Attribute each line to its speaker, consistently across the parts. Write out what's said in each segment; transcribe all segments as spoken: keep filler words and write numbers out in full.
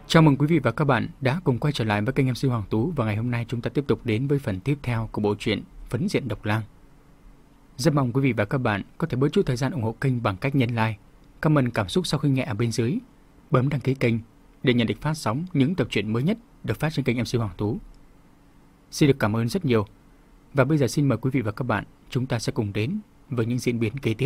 Speaker 1: Chào mừng quý vị và các bạn đã cùng quay trở lại với kênh em xê Hoàng Tú, và ngày hôm nay chúng ta tiếp tục đến với phần tiếp theo của bộ truyện Phấn Diện Độc Lang. Rất mong quý vị và các bạn có thể bớt chút thời gian ủng hộ kênh bằng cách nhấn like, comment cảm xúc sau khi nghe ở bên dưới, bấm đăng ký kênh để nhận được phát sóng những tập truyện mới nhất được phát trên kênh em xê Hoàng Tú. Xin được cảm ơn rất nhiều. Và bây giờ xin mời quý vị và các bạn, chúng ta sẽ cùng đến với những diễn biến kế tiếp.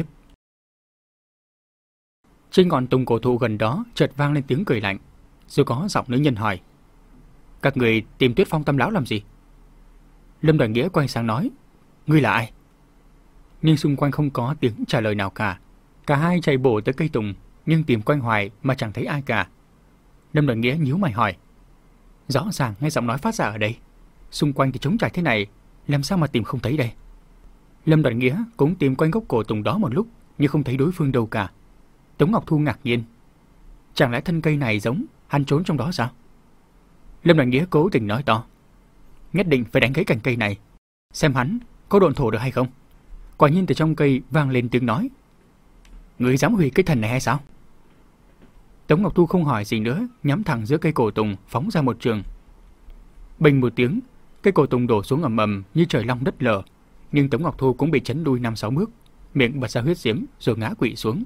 Speaker 1: Trên ngọn tùng cổ thụ gần đó chợt vang lên tiếng cười lạnh, rồi có giọng nữ nhân hỏi: "Các người tìm Tuyết Phong Tam lão làm gì?" Lâm Đoàn Nghĩa quay sang nói: "Ngươi là ai?" Nhưng xung quanh không có tiếng trả lời nào cả. Cả hai chạy bổ tới cây tùng, nhưng tìm quanh hoài mà chẳng thấy ai cả. Lâm Đoàn Nghĩa nhíu mày hỏi: "Rõ ràng nghe giọng nói phát ra ở đây, xung quanh thì trống trải thế này, làm sao mà tìm không thấy đây?" Lâm Đoàn Nghĩa cũng tìm quanh gốc cổ tùng đó một lúc, nhưng không thấy đối phương đâu cả. Tống Ngọc Thu ngạc nhiên: "Chẳng lẽ thân cây này giống hắn trốn trong đó sao?" Lâm Đoàn Nghĩa cố tình nói to: "Nhất định phải đánh gãy cành cây này, xem hắn có độn thổ được hay không." Quả nhiên từ trong cây vang lên tiếng nói: "Ngươi dám hủy cái thần này hay sao?" Tống Ngọc Thu không hỏi gì nữa, nhắm thẳng giữa cây cổ tùng phóng ra một trường. Bình một tiếng, cây cổ tùng đổ xuống ầm ầm như trời long đất lở, nhưng Tống Ngọc Thu cũng bị chấn lui năm sáu bước, miệng bật ra huyết diễm rồi ngã quỵ xuống.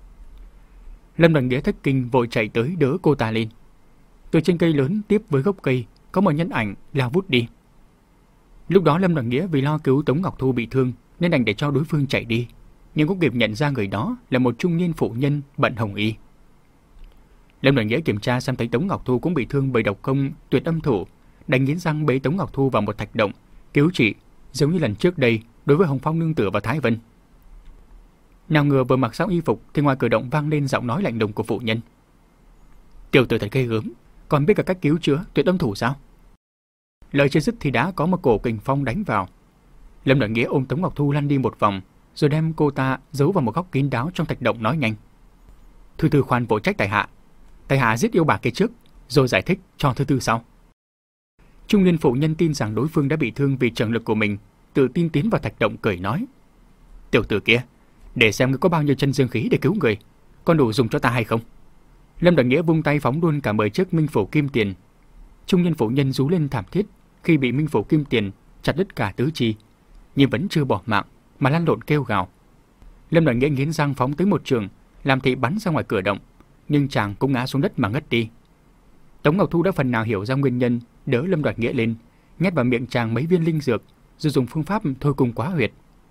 Speaker 1: Lâm Đoàn Nghĩa thất kinh vội chạy tới đỡ cô ta lên. Từ trên cây lớn tiếp với gốc cây có một nhân ảnh lao vút đi. Lúc đó Lâm Đoàn Nghĩa vì lo cứu Tống Ngọc Thu bị thương nên đành để cho đối phương chạy đi, nhưng cũng kịp nhận ra người đó là một trung niên phụ nhân bận hồng y. Lâm Đoàn Nghĩa kiểm tra xem thấy Tống Ngọc Thu cũng bị thương bởi độc công tuyệt âm thủ, đành nghiến răng bế Tống Ngọc Thu vào một thạch động cứu trị, giống như lần trước đây đối với Hồng Phong nương tử và Thái Vân. Nào ngờ vừa mặc xong y phục thì ngoài cửa động vang lên giọng nói lạnh lùng của phụ nhân: "Tiểu tử thật ghê gớm, còn biết cả cách cứu chữa tuyệt âm thủ sao?" Lời chưa dứt thì đã có một cổ kình phong đánh vào. Lâm Đoàn Nghĩa ôm Tống Ngọc Thu lăn đi một vòng, rồi đem cô ta giấu vào một góc kín đáo trong thạch động, nói nhanh: "Thư thư khoan vội trách tại hạ, tại hạ giết yêu bà kia trước, rồi giải thích cho thư thư sau." Trung niên phụ nhân tin rằng đối phương đã bị thương vì trường lực của mình, tự tin tiến vào thạch động cười nói: "Tiểu tử kia, để xem ngươi có bao nhiêu chân dương khí để cứu người, còn đủ dùng cho ta hay không?" Lâm Đoàn Nghĩa vung tay phóng luôn cả mười chiếc minh phủ kim tiền. Trung niên phụ nhân rú lên thảm thiết khi bị minh phủ kim tiền chặt đứt cả tứ chi, nhưng vẫn chưa bỏ mạng mà lăn lộn kêu gào. Lâm Đoàn Nghĩa nghiến răng phóng tới một trường, làm thị bắn ra ngoài cửa động, nhưng chàng cũng ngã xuống đất mà ngất đi. Tống Ngọc Thu đã phần nào hiểu ra nguyên nhân, đỡ Lâm Đoàn Nghĩa lên, nhét vào miệng chàng mấy viên linh dược, rồi dùng phương pháp thôi cung quá huyệt.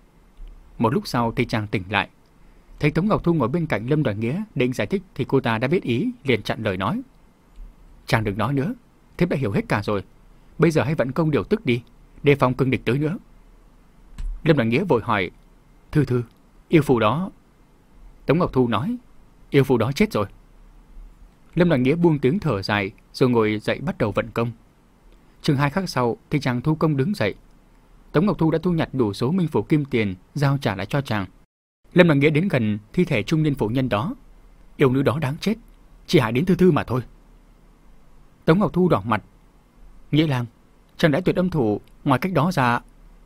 Speaker 1: Một lúc sau thì chàng tỉnh lại, thấy Tống Ngọc Thu ngồi bên cạnh Lâm Đoàn Nghĩa định giải thích thì cô ta đã biết ý, liền chặn lời nói: "Chàng đừng nói nữa, thiếp đã hiểu hết cả rồi. Bây giờ hãy vận công điều tức đi, đề phòng cương địch tới nữa." Lâm Đoàn Nghĩa vội hỏi: "Thư thư, yêu phụ đó..." Tống Ngọc Thu nói: "Yêu phụ đó chết rồi." Lâm Đoàn Nghĩa buông tiếng thở dài, rồi ngồi dậy bắt đầu vận công. Chừng hai khắc sau thì chàng thu công đứng dậy. Tống Ngọc Thu đã thu nhặt đủ số minh phủ kim tiền, giao trả lại cho chàng. Lâm Đoàn Nghĩa đến gần thi thể trung niên phụ nhân đó: "Yêu nữ đó đáng chết, chỉ hại đến thư thư mà thôi." Tống Ngọc Thu đỏ mặt: "Nghĩa lang, chẳng lẽ tuyệt âm thủ ngoài cách đó ra..."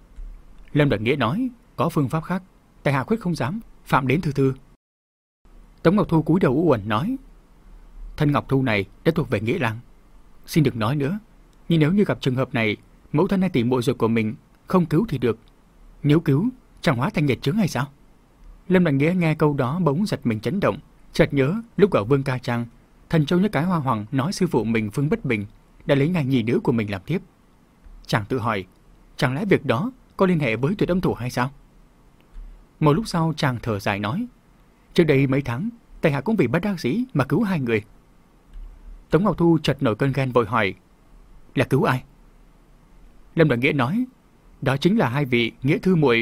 Speaker 1: Lâm Đoàn Nghĩa nói: "Có phương pháp khác, tại hạ quyết không dám phạm đến thư thư." Tống Ngọc Thu cúi đầu u uẩn nói: "Thân Ngọc Thu này đã thuộc về Nghĩa lang, xin đừng nói nữa. Nhưng nếu như gặp trường hợp này, mẫu thân hay tỷ muội ruột của mình không cứu thì được, nếu cứu chẳng hóa thành nhiệt chướng hay sao?" Lâm Đoàn Nghĩa nghe câu đó bỗng giật mình chấn động, chợt nhớ lúc ở Vương Ca Trang, Thần Châu Nhất Cái Hoa Hoàng nói sư phụ mình Phương Bất Bình đã lấy ngay nhì nữ của mình làm thiếp. Chàng tự hỏi, chẳng lẽ việc đó có liên hệ với tuyệt âm thủ hay sao? Một lúc sau chàng thở dài nói: "Trước đây mấy tháng, tại hạ cũng vì bất đắc dĩ mà cứu hai người." Tống Ngọc Thu chợt nổi cơn ghen vội hỏi: "Là cứu ai?" Lâm Đoàn Nghĩa nói: "Đó chính là hai vị nghĩa thư muội."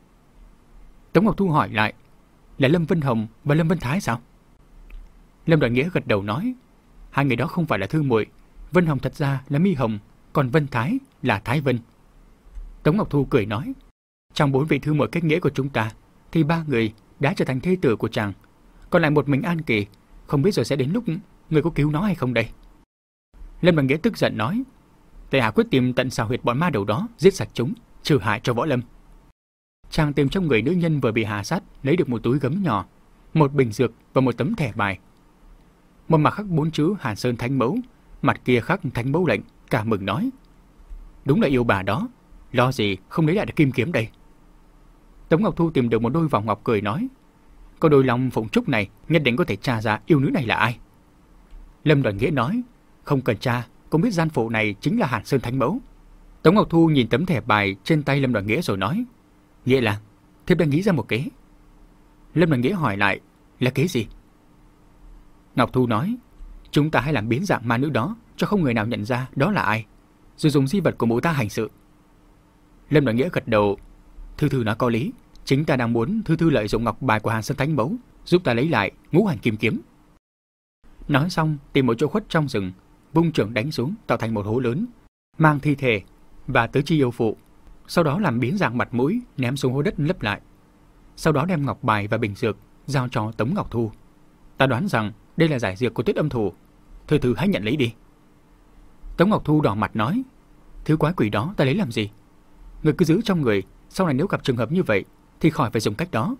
Speaker 1: Tống Ngọc Thu hỏi lại: "Là Lâm Vân Hồng và Lâm Vân Thái sao?" Lâm Đoàn Nghĩa gật đầu nói: "Hai người đó không phải là thư muội, Vân Hồng thật ra là Mi Hồng, còn Vân Thái là Thái Vân." Tống Ngọc Thu cười nói: "Trong bốn vị thư muội kết nghĩa của chúng ta thì ba người đã trở thành thê tử của chàng, còn lại một mình An Kỳ, không biết rồi sẽ đến lúc người có cứu nó hay không đây." Lâm Đoàn Nghĩa tức giận nói: "Tại hạ quyết tìm tận xào huyệt bọn ma đầu đó, giết sạch chúng, trừ hại cho Võ Lâm." Chàng tìm trong người nữ nhân vừa bị hạ sát lấy được một túi gấm nhỏ, một bình dược và một tấm thẻ bài. Một mặt khắc bốn chữ Hàn Sơn Thánh Mẫu Mặt kia khắc thánh mẫu lệnh, cả mừng nói: đúng là yêu bà đó, lo gì không lấy lại được kim kiếm đây. Tống Ngọc Thu tìm được một đôi vòng ngọc cười nói: có đôi lòng phụng trúc này nhất định có thể tra ra yêu nữ này là ai. Lâm Đoàn Nghĩa nói: không cần tra, cũng biết gian phụ này chính là Hàn Sơn thánh mẫu. Tống Ngọc Thu nhìn tấm thẻ bài trên tay Lâm Đoàn Nghĩa rồi nói: Nghĩa là thiếp đã nghĩ ra một kế. Lâm Đoàn Nghĩa hỏi lại: là kế gì? Ngọc Thu nói: chúng ta hãy làm biến dạng ma nữ đó cho không người nào nhận ra đó là ai, rồi dùng di vật của mụ ta hành sự. Lâm Đoàn Nghĩa gật đầu: Thư Thư nói có lý, chính ta đang muốn Thư Thư lợi dụng ngọc bài của Hàn Sơn thánh mẫu giúp ta lấy lại ngũ hành kim kiếm. Nói xong tìm một chỗ khuất trong rừng, vung trưởng đánh xuống tạo thành một hố lớn, mang thi thể và tứ chi yêu phụ, sau đó làm biến dạng mặt mũi ném xuống hố đất lấp lại. Sau đó đem ngọc bài và bình dược giao cho Tống Ngọc Thu. Ta đoán rằng đây là giải dược của Tuyết Âm Thủ, Thư Thư hãy nhận lấy đi. Tống Ngọc Thu đỏ mặt nói: thứ quái quỷ đó ta lấy làm gì? Người cứ giữ trong người, sau này nếu gặp trường hợp như vậy thì khỏi phải dùng cách đó.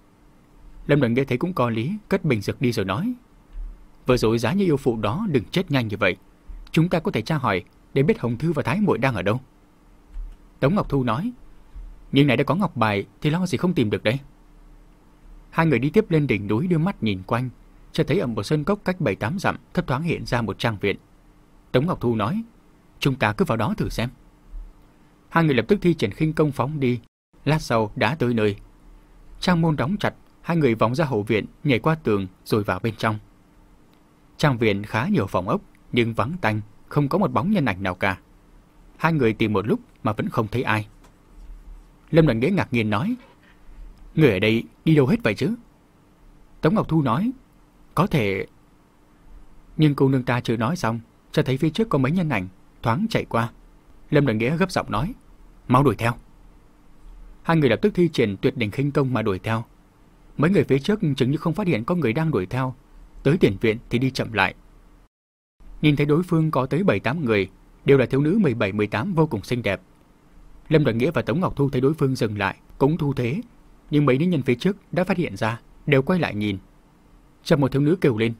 Speaker 1: Lâm Đoàn Nghĩa thấy cũng có lý, cất bình dược đi rồi nói: vừa rồi giá như yêu phụ đó đừng chết nhanh như vậy, chúng ta có thể tra hỏi để biết Hồng Thư và Thái muội đang ở đâu. Tống Ngọc Thu nói: nhưng này đã có ngọc bài thì lo gì không tìm được đây. Hai người đi tiếp lên đỉnh núi, đưa mắt nhìn quanh, cho thấy ở một sơn cốc cách bảy tám dặm thấp thoáng hiện ra một trang viện. Tống Ngọc Thu nói: chúng ta cứ vào đó thử xem. Hai người lập tức thi triển khinh công phóng đi, lát sau đã tới nơi. Trang môn đóng chặt, hai người vòng ra hậu viện, nhảy qua tường rồi vào bên trong. Trang viện khá nhiều phòng ốc nhưng vắng tanh, không có một bóng nhân ảnh nào cả. Hai người tìm một lúc mà vẫn không thấy ai. Lâm Đoàn Nghĩa ngạc nhiên nói: người ở đây đi đâu hết vậy chứ? Tống Ngọc Thu nói: có thể. Nhưng cô nương ta chưa nói xong, cho thấy phía trước có mấy nhân ảnh thoáng chạy qua. Lâm Đoàn Nghĩa gấp giọng nói: mau đuổi theo. Hai người lập tức thi triển tuyệt đỉnh khinh công mà đuổi theo. Mấy người phía trước chừng như không phát hiện có người đang đuổi theo, tới tiền viện thì đi chậm lại. Nhìn thấy đối phương có tới bảy tám người, đều là thiếu nữ mười bảy mười tám vô cùng xinh đẹp. Lâm Đoàn Nghĩa và Tống Ngọc Thu thấy đối phương dừng lại cũng thu thế, nhưng mấy nữ nhân phía trước đã phát hiện ra, đều quay lại nhìn. Chợt một thiếu nữ kêu lên: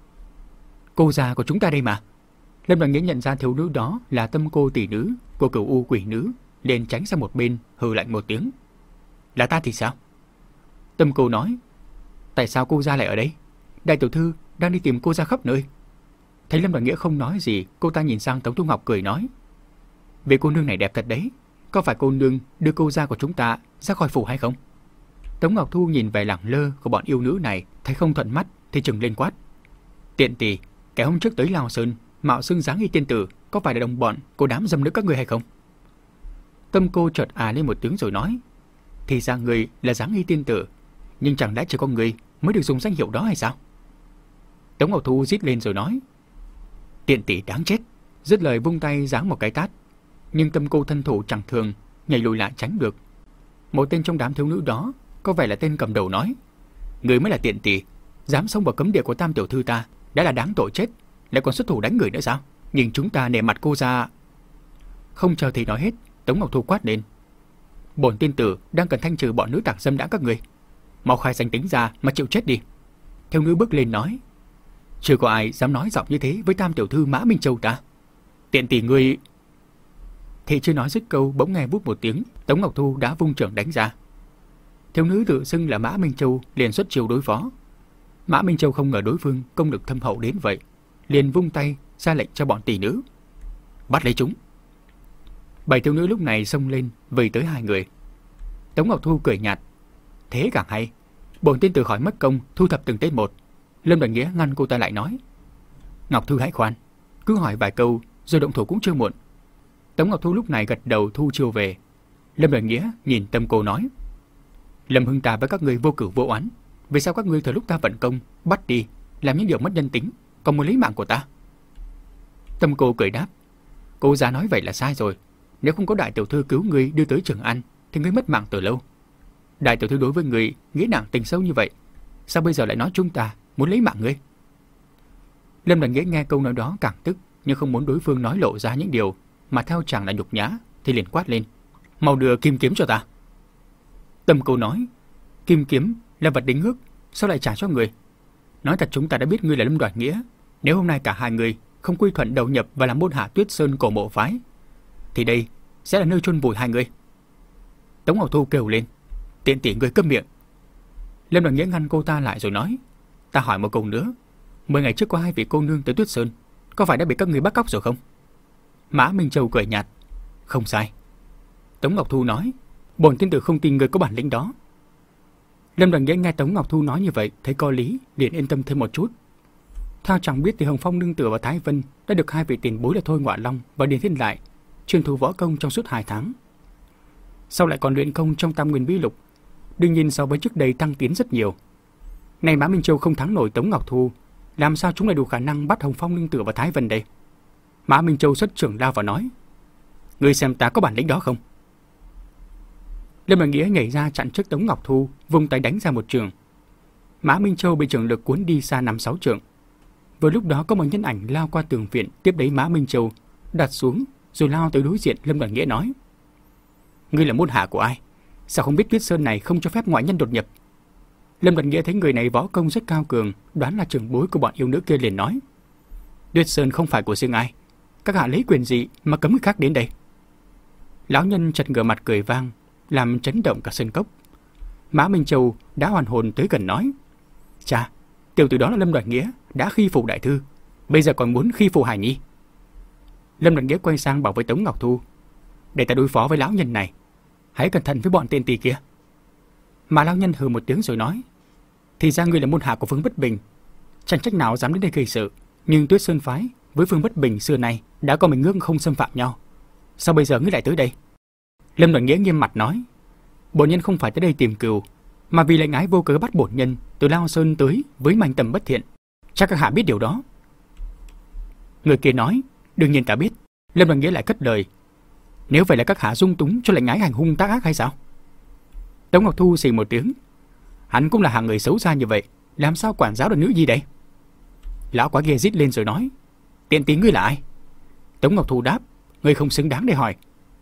Speaker 1: cô già của chúng ta đây mà. Lâm Đoàn Nghĩa nhận ra thiếu nữ đó là Tâm Cô tỷ nữ của Cửu U quỷ nữ, liền tránh sang một bên, hừ lạnh một tiếng: là ta thì sao? Tâm Cô nói: tại sao cô gia lại ở đây? Đại tiểu thư đang đi tìm cô gia khắp nơi. Thấy Lâm Đoàn Nghĩa không nói gì, cô ta nhìn sang Tống Thu Ngọc cười nói: vị cô nương này đẹp thật đấy, có phải cô nương đưa cô gia của chúng ta ra khỏi phủ hay không? Tống Ngọc Thu nhìn vẻ lẳng lơ của bọn yêu nữ này, thấy không thuận mắt thì trừng lên quát: tiện tỷ, kẻ hôm trước tới Lào Sơn mạo xưng dáng y tiên tử, có phải là đồng bọn của đám dâm nữ các ngươi hay không? Tâm Cô chợt à lên một tiếng rồi nói: thì ra người là dáng y tiên tử, nhưng chẳng lẽ chỉ có người mới được dùng danh hiệu đó hay sao? Tống Ngọc Thu rít lên rồi nói: tiện tỷ đáng chết. Dứt lời vung tay giáng một cái tát, nhưng Tâm Cô thân thủ chẳng thường, nhảy lùi lại tránh được. Một tên trong đám thiếu nữ đó, có vẻ là tên cầm đầu, nói: người mới là tiện tỷ, dám xông vào cấm địa của Tam tiểu thư ta, đã là đáng tội chết, lại còn xuất thủ đánh người nữa sao? Nhưng chúng ta nể mặt cô ra. Không chờ thì nói hết, Tống Ngọc Thu quát lên: bổn tiên tử đang cần thanh trừ bọn nữ tặc dâm đã các người, mau khai danh tính ra mà chịu chết đi. Thiếu nữ bước lên nói: chưa có ai dám nói giọng như thế với Tam tiểu thư Mã Minh Châu ta. Tiện tỷ ngươi. Thì chưa nói dứt câu, bỗng nghe bút một tiếng, Tống Ngọc Thu đã vung trưởng đánh ra. Thiếu nữ tự xưng là Mã Minh Châu liền xuất chiêu đối phó. Mã Minh Châu không ngờ đối phương công lực thâm hậu đến vậy, liền vung tay ra lệnh cho bọn tỷ nữ: bắt lấy chúng. Bảy thiếu nữ lúc này xông lên vây tới hai người. Tống Ngọc Thu cười nhạt: thế càng hay, bổn tiên tử khỏi mất công thu thập từng tên một. Lâm Đoàn Nghĩa ngăn cô ta lại nói: Ngọc Thư hãy khoan, cứ hỏi vài câu rồi động thủ cũng chưa muộn. Tống Ngọc Thu lúc này gật đầu thu chiêu về. Lâm Đoàn Nghĩa nhìn Tâm Cô nói: Lâm Hưng ta với các ngươi vô cửu vô oán, vì sao các ngươi thời lúc ta vận công bắt đi làm những điều mất nhân tính, còn muốn lấy mạng của ta? Tâm Cô cười đáp: cô già nói vậy là sai rồi. Nếu không có đại tiểu thư cứu ngươi đưa tới Trường An thì ngươi mất mạng từ lâu. Đại tiểu thư đối với ngươi nghĩa nặng tình sâu như vậy, sao bây giờ lại nói chúng ta muốn lấy mạng ngươi? Lâm Đoàn Nghĩa nghe câu nói đó càng tức, nhưng không muốn đối phương nói lộ ra những điều mà theo chàng là nhục nhã, thì liền quát lên: mau đưa kim kiếm cho ta. Tâm Cô nói: kim kiếm là vật đính ước, sao lại trả cho người? Nói thật chúng ta đã biết ngươi là Lâm Đoàn Nghĩa, nếu hôm nay cả hai người không quy thuận đầu nhập và làm môn hạ Tuyết Sơn cổ mộ phái, thì đây sẽ là nơi chôn vùi hai người. Tống Ngọc Thu kêu lên, tiện tỷ người câm miệng. Lâm Đoàn Nghĩa ngăn cô ta lại rồi nói, ta hỏi một câu nữa, mười ngày trước có hai vị cô nương tới Tuyết Sơn, có phải đã bị các người bắt cóc rồi không? Mã Minh Châu cười nhạt, không sai. Tống Ngọc Thu nói, bổn tiên tử không tin người có bản lĩnh đó. Lâm Đoàn Nghĩa nghe Tống Ngọc Thu nói như vậy, thấy có lý, liền yên tâm thêm một chút. Theo chẳng biết thì Hồng Phong nương tựa và Thái Vân đã được hai vị tiền bối là Thôi Ngọa Long và Điền Thiên Lại truyền thụ võ công trong suốt hai tháng. Sau lại còn luyện công trong Tam Nguyên Bí Lục, đương nhiên so với trước đây tăng tiến rất nhiều. Này Mã Minh Châu không thắng nổi Tống Ngọc Thu, làm sao chúng lại đủ khả năng bắt Hồng Phong nương tựa và Thái Vân đây? Mã Minh Châu xuất trưởng lao và nói, ngươi xem ta có bản lĩnh đó không? Lâm Đoàn Nghĩa nhảy ra chặn trước Tống Ngọc Thu, vung tay đánh ra một trường. Mã Minh Châu bị trường lực cuốn đi xa năm sáu trượng. Vừa lúc đó có một nhân ảnh lao qua tường viện tiếp lấy Mã Minh Châu, đặt xuống rồi lao tới đối diện Lâm Đoàn Nghĩa nói, ngươi là môn hạ của ai? Sao không biết Tuyết Sơn này không cho phép ngoại nhân đột nhập? Lâm Đoàn Nghĩa thấy người này võ công rất cao cường, đoán là trưởng bối của bọn yêu nữ kia, liền nói, Tuyết Sơn không phải của riêng ai, các hạ lấy quyền gì mà cấm người khác đến đây? Lão nhân chợt ngửa mặt cười vang, làm chấn động cả sân cốc. Mã Minh Châu đã hoàn hồn tới gần nói, chà, tiểu tử đó là Lâm Đoàn Nghĩa, đã khi phụ đại thư, bây giờ còn muốn khi phụ Hải Nhi. Lâm Đoàn Nghĩa quay sang bảo với Tống Ngọc Thu, để ta đối phó với lão nhân này, hãy cẩn thận với bọn tên tỳ kia. Mà lão nhân hừ một tiếng rồi nói, thì ra ngươi là môn hạ của Phương Bất Bình, chẳng trách nào dám đến đây gây sự, nhưng Tuyết Sơn phái với Phương Bất Bình xưa nay đã có mình ngưỡng không xâm phạm nhau, sao bây giờ ngươi lại tới đây? Lâm Đoàn Nghĩa nghiêm mặt nói, bổn nhân không phải tới đây tìm cừu, mà vì lệnh ái vô cớ bắt bổn nhân từ Lao Sơn tới với manh tầm bất thiện, chắc các hạ biết điều đó. Người kia nói, đương nhiên ta biết. Lâm Đoàn Nghĩa lại cất lời, nếu vậy là các hạ dung túng cho lệnh ái hành hung tác ác hay sao? Tống Ngọc Thu xì một tiếng, hắn cũng là hạng người xấu xa như vậy, làm sao quản giáo được nữ nhi đây? Lão quá kia rít lên rồi nói, tiện tí ngươi là ai? Tống Ngọc Thu đáp, ngươi không xứng đáng để hỏi.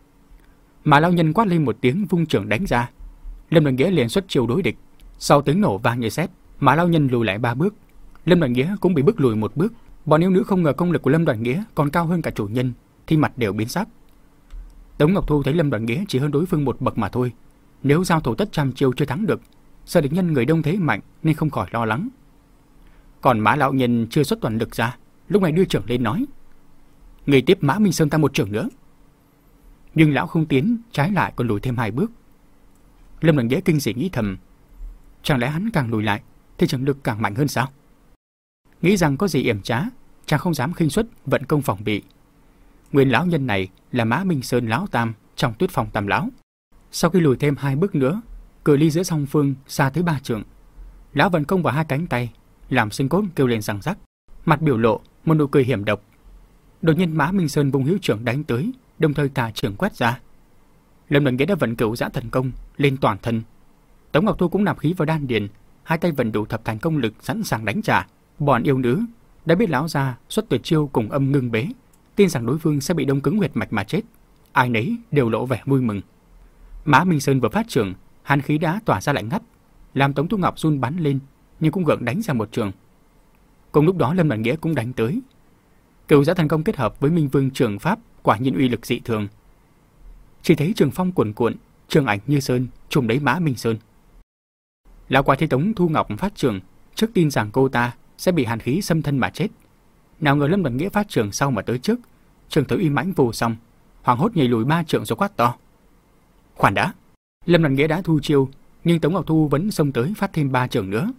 Speaker 1: Mà lão nhân quát lên một tiếng, vung trưởng đánh ra. Lâm Đoàn Nghĩa liền xuất chiêu đối địch. Sau tiếng nổ vang như sét, mà lão nhân lùi lại ba bước. Lâm Đoàn Nghĩa cũng bị bước lùi một bước. Bọn yêu nữ không ngờ công lực của Lâm Đoàn Nghĩa còn cao hơn cả chủ nhân, thì mặt đều biến sắc. Tống Ngọc Thu thấy Lâm Đoàn Nghĩa chỉ hơn đối phương một bậc mà thôi, nếu giao thủ tất trăm chiêu chưa thắng được, sợ địch nhân người đông thế mạnh nên không khỏi lo lắng. Còn Mã lão nhân chưa xuất toàn lực ra, lúc này đưa trưởng lên nói, người tiếp Mã Minh Sơn ta một trưởng nữa. Nhưng lão không tiến, trái lại còn lùi thêm hai bước. Lâm Đoàn Nghĩa kinh dị nghĩ thầm, chẳng lẽ hắn càng lùi lại thì trưởng lực càng mạnh hơn sao? Nghĩ rằng có gì yểm trá, chàng không dám khinh suất vận công phòng bị. Nguyên lão nhân này là Mã Minh Sơn lão tam trong Tuyết Phong Tam lão. Sau khi lùi thêm hai bước nữa, cự ly giữa song phương xa tới ba trượng, lão vận công vào hai cánh tay, làm xương cốt kêu lên răng rắc, mặt biểu lộ một nụ cười hiểm độc. Đột nhiên Mã Minh Sơn vung hữu trưởng đánh tới, đồng thời tà trưởng quét ra. Lâm Đoàn Nghĩa đã vận cửu giã thần công lên toàn thân. Tống Ngọc Thu cũng nạp khí vào đan điền, hai tay vận đủ thập thành công lực sẵn sàng đánh trả. Bọn yêu nữ đã biết lão gia xuất tuyệt chiêu cùng âm ngưng bế, tin rằng đối phương sẽ bị đông cứng huyệt mạch mà chết, ai nấy đều lộ vẻ vui mừng. Mã Minh Sơn vừa phát trưởng, hàn khí đã tỏa ra lạnh ngắt, làm Tống Thu Ngọc run bắn lên, nhưng cũng gượng đánh ra một trường. Cùng lúc đó Lâm Đoàn Nghĩa cũng đánh tới. Cửu giã thần công kết hợp với Minh Vương trường pháp quả nhiên uy lực dị thường. Chỉ thấy trường phong cuồn cuộn, trường ảnh như sơn trùm lấy Mã Minh Sơn. Lão quái thấy Tống Thu Ngọc phát trường, trước tin rằng cô ta sẽ bị hàn khí xâm thân mà chết. Nào ngờ Lâm Đoàn Nghĩa phát trường sau mà tới trước, trường tới uy mãnh vô song, hoàng hốt nhảy lùi ba trượng rồi quát to. Khoan đã! Lâm Đoàn Nghĩa đã thu chiêu, nhưng Tống Ngọc Thu vẫn xông tới phát thêm ba trường nữa.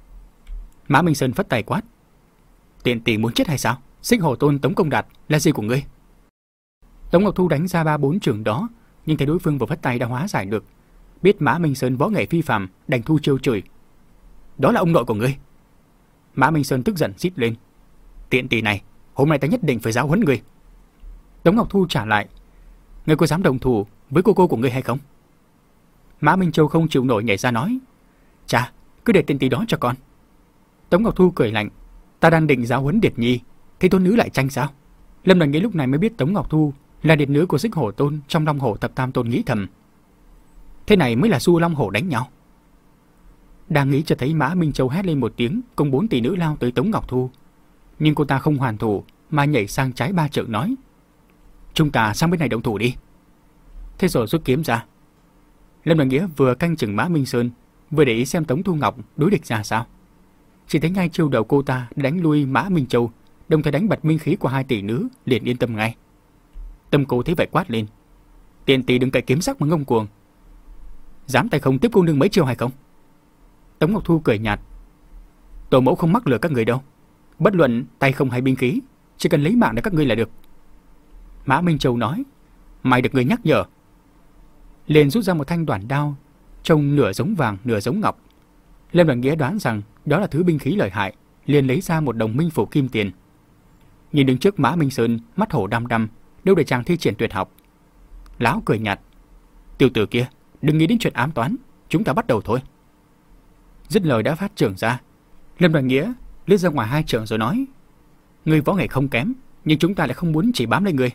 Speaker 1: Mã Minh Sơn phất tay quát. Tiện tỷ muốn chết hay sao? Xích Hổ Tôn Tống Công Đạt là gì của ngươi? Tống Ngọc Thu đánh ra ba bốn trường đó, nhưng thấy đối phương vừa phất tay đã hóa giải được, biết Mã Minh Sơn võ nghệ phi phàm, đành thu chiêu chửi. Đó là ông nội của ngươi. Mã Minh Sơn tức giận rít lên. Tiện tỷ này, hôm nay ta nhất định phải giáo huấn ngươi. Tống Ngọc Thu trả lại. Ngươi có dám đồng thủ với cô cô của ngươi hay không? Mã Minh Châu không chịu nổi nhảy ra nói. Chà, cứ để tiện tỷ đó cho con. Tống Ngọc Thu cười lạnh. Ta đang định giáo huấn Điệt Nhi, thế tôn nữ lại tranh sao? Lâm Đoàn Nghĩa lúc này mới biết Tống Ngọc Thu là điệt nữ của Xích Hổ Tôn trong Long Hổ Thập Tam Tôn, nghĩ thầm. Thế này mới là xu Long Hổ đánh nhau. Đang nghĩ cho thấy Mã Minh Châu hét lên một tiếng, cùng bốn tỷ nữ lao tới Tống Ngọc Thu. Nhưng cô ta không hoàn thủ mà nhảy sang trái ba trượng nói: chúng ta sang bên này động thủ đi. Thế rồi rút kiếm ra. Lâm Đoàn Nghĩa vừa canh chừng Mã Minh Sơn, vừa để ý xem Tống Thu Ngọc đối địch ra sao. Chỉ thấy ngay chiêu đầu cô ta đánh lui Mã Minh Châu, đồng thời đánh bật minh khí của hai tỷ nữ, liền yên tâm ngay. Tâm cô thấy vậy quát lên: tiền tỷ đừng cậy kiếm sắc mà ngông cuồng, dám tay không tiếp cô nương mấy chiêu hay không? Tống Ngọc Thu cười nhạt: tổ mẫu không mắc lừa các người đâu, bất luận tay không hay binh khí, chỉ cần lấy mạng để các ngươi là được. Mã Minh Châu nói: may được người nhắc nhở. Liền rút ra một thanh đoản đao, trông nửa giống vàng nửa giống ngọc. Lâm Đoàn Nghĩa đoán rằng đó là thứ binh khí lợi hại, liền lấy ra một đồng minh phủ kim tiền. Nhìn đứng trước Mã Minh Sơn, mắt hổ đăm đăm, đâu để chàng thi triển tuyệt học. Lão cười nhạt: tiểu tử kia, đừng nghĩ đến chuyện ám toán, chúng ta bắt đầu thôi. Dứt lời đã phát trưởng ra. Lâm Đoàn Nghĩa lướt ra ngoài hai trượng rồi nói: ngươi võ nghệ không kém, nhưng chúng ta lại không muốn chỉ bám lấy ngươi.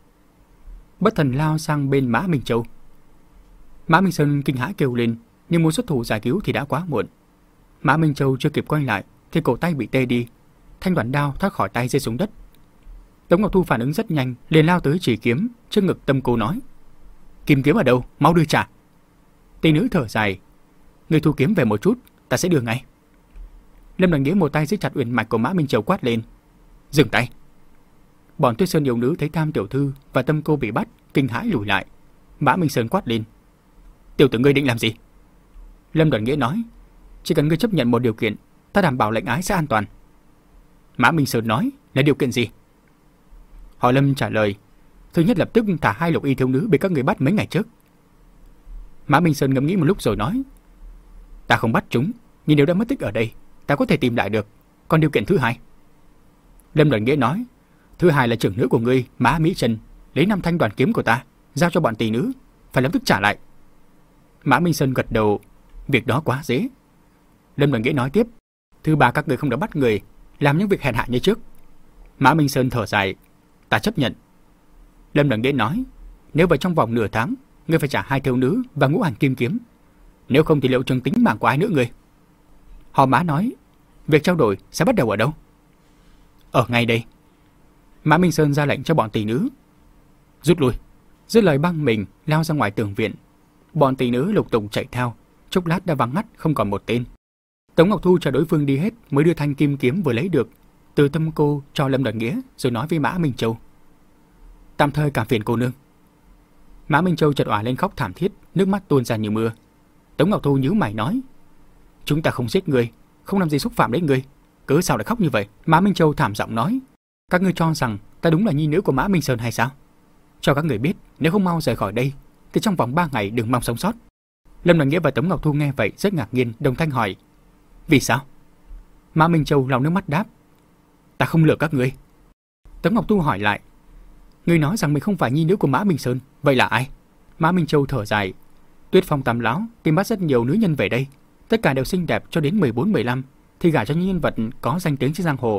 Speaker 1: Bất thần lao sang bên Mã Minh Châu. Mã Minh Sơn kinh hãi kêu lên, nhưng muốn xuất thủ giải cứu thì đã quá muộn. Mã Minh Châu chưa kịp quay lại thì cổ tay bị tê đi, thanh đoạn đao thoát khỏi tay rơi xuống đất. Tống Ngọc Thu phản ứng rất nhanh, liền lao tới chỉ kiếm trước ngực Tâm Cô nói: kim kiếm ở đâu, mau đưa trả. Tỷ nữ thở dài: ngươi thu kiếm về một chút, ta sẽ đưa ngay. Lâm Đoàn Nghĩa một tay giữ chặt uyển mạch của Mã Minh Châu quát lên: dừng tay. Bọn Tuyết Sơn yêu nữ thấy Tam tiểu thư và Tâm Cô bị bắt, kinh hãi lùi lại. Mã Minh Sơn quát lên: tiểu tử ngươi định làm gì? Lâm Đoàn Nghĩa nói: chỉ cần ngươi chấp nhận một điều kiện, ta đảm bảo lệnh ái sẽ an toàn. Mã Minh Sơn nói: là điều kiện gì? Họ Lâm trả lời: thứ nhất lập tức thả hai lục y thiếu nữ bị các người bắt mấy ngày trước. Mã Minh Sơn ngẫm nghĩ một lúc rồi nói: ta không bắt chúng, nhưng nếu đã mất tích ở đây, ta có thể tìm lại được. Còn điều kiện thứ hai? Lâm Đoàn Nghĩa nói: thứ hai là trưởng nữ của ngươi Mã Mỹ Trần lấy năm thanh đoàn kiếm của ta giao cho bọn tỷ nữ, phải lập tức trả lại. Mã Minh Sơn gật đầu: việc đó quá dễ. Lâm Đoàn Nghĩa nói tiếp: thứ ba, các người không được bắt người làm những việc hèn hạ như trước. Mã Minh Sơn thở dài: ta chấp nhận. Lâm Đoàn Nghĩa nói: nếu vậy trong vòng nửa tháng, ngươi phải trả hai thiếu nữ và ngũ hành kim kiếm, nếu không thì liệu chừng tính mạng của ai nữa ngươi? Họ Mã nói: việc trao đổi sẽ bắt đầu ở đâu? Ở ngay đây. Mã Minh Sơn ra lệnh cho bọn tỷ nữ: rút lui. Dứt lời băng mình lao ra ngoài tường viện. Bọn tỷ nữ lục tục chạy theo, chốc lát đã vắng ngắt không còn một tên. Tống Ngọc Thu chờ đối phương đi hết mới đưa thanh kim kiếm vừa lấy được từ Tâm Cô cho Lâm Đoàn Nghĩa, rồi nói với Mã Minh Châu: tạm thời cảm phiền cô nương. Mã Minh Châu chợt òa lên khóc thảm thiết, nước mắt tuôn ra như mưa. Tống Ngọc Thu nhíu mày nói: chúng ta không giết ngươi, không làm gì xúc phạm đến ngươi, cớ sao lại khóc như vậy? Mã Minh Châu thảm giọng nói: các ngươi cho rằng ta đúng là nhi nữ của Mã Minh Sơn hay sao? Cho các người biết, nếu không mau rời khỏi đây thì trong vòng ba ngày đừng mong sống sót. Lâm Đoàn Nghĩa và Tống Ngọc Thu nghe vậy rất ngạc nhiên, đồng thanh hỏi: vì sao? Mã Minh Châu lau nước mắt đáp: ta không lừa các ngươi. Tống Ngọc Thu hỏi lại: ngươi nói rằng mình không phải nhi nữ của Mã Minh Sơn, vậy là ai? Mã Minh Châu thở dài: Tuyết Phong Tam lão tìm bắt rất nhiều nữ nhân về đây, tất cả đều xinh đẹp cho đến mười bốn mười lăm, thì gả cho những nhân vật có danh tiếng trên giang hồ.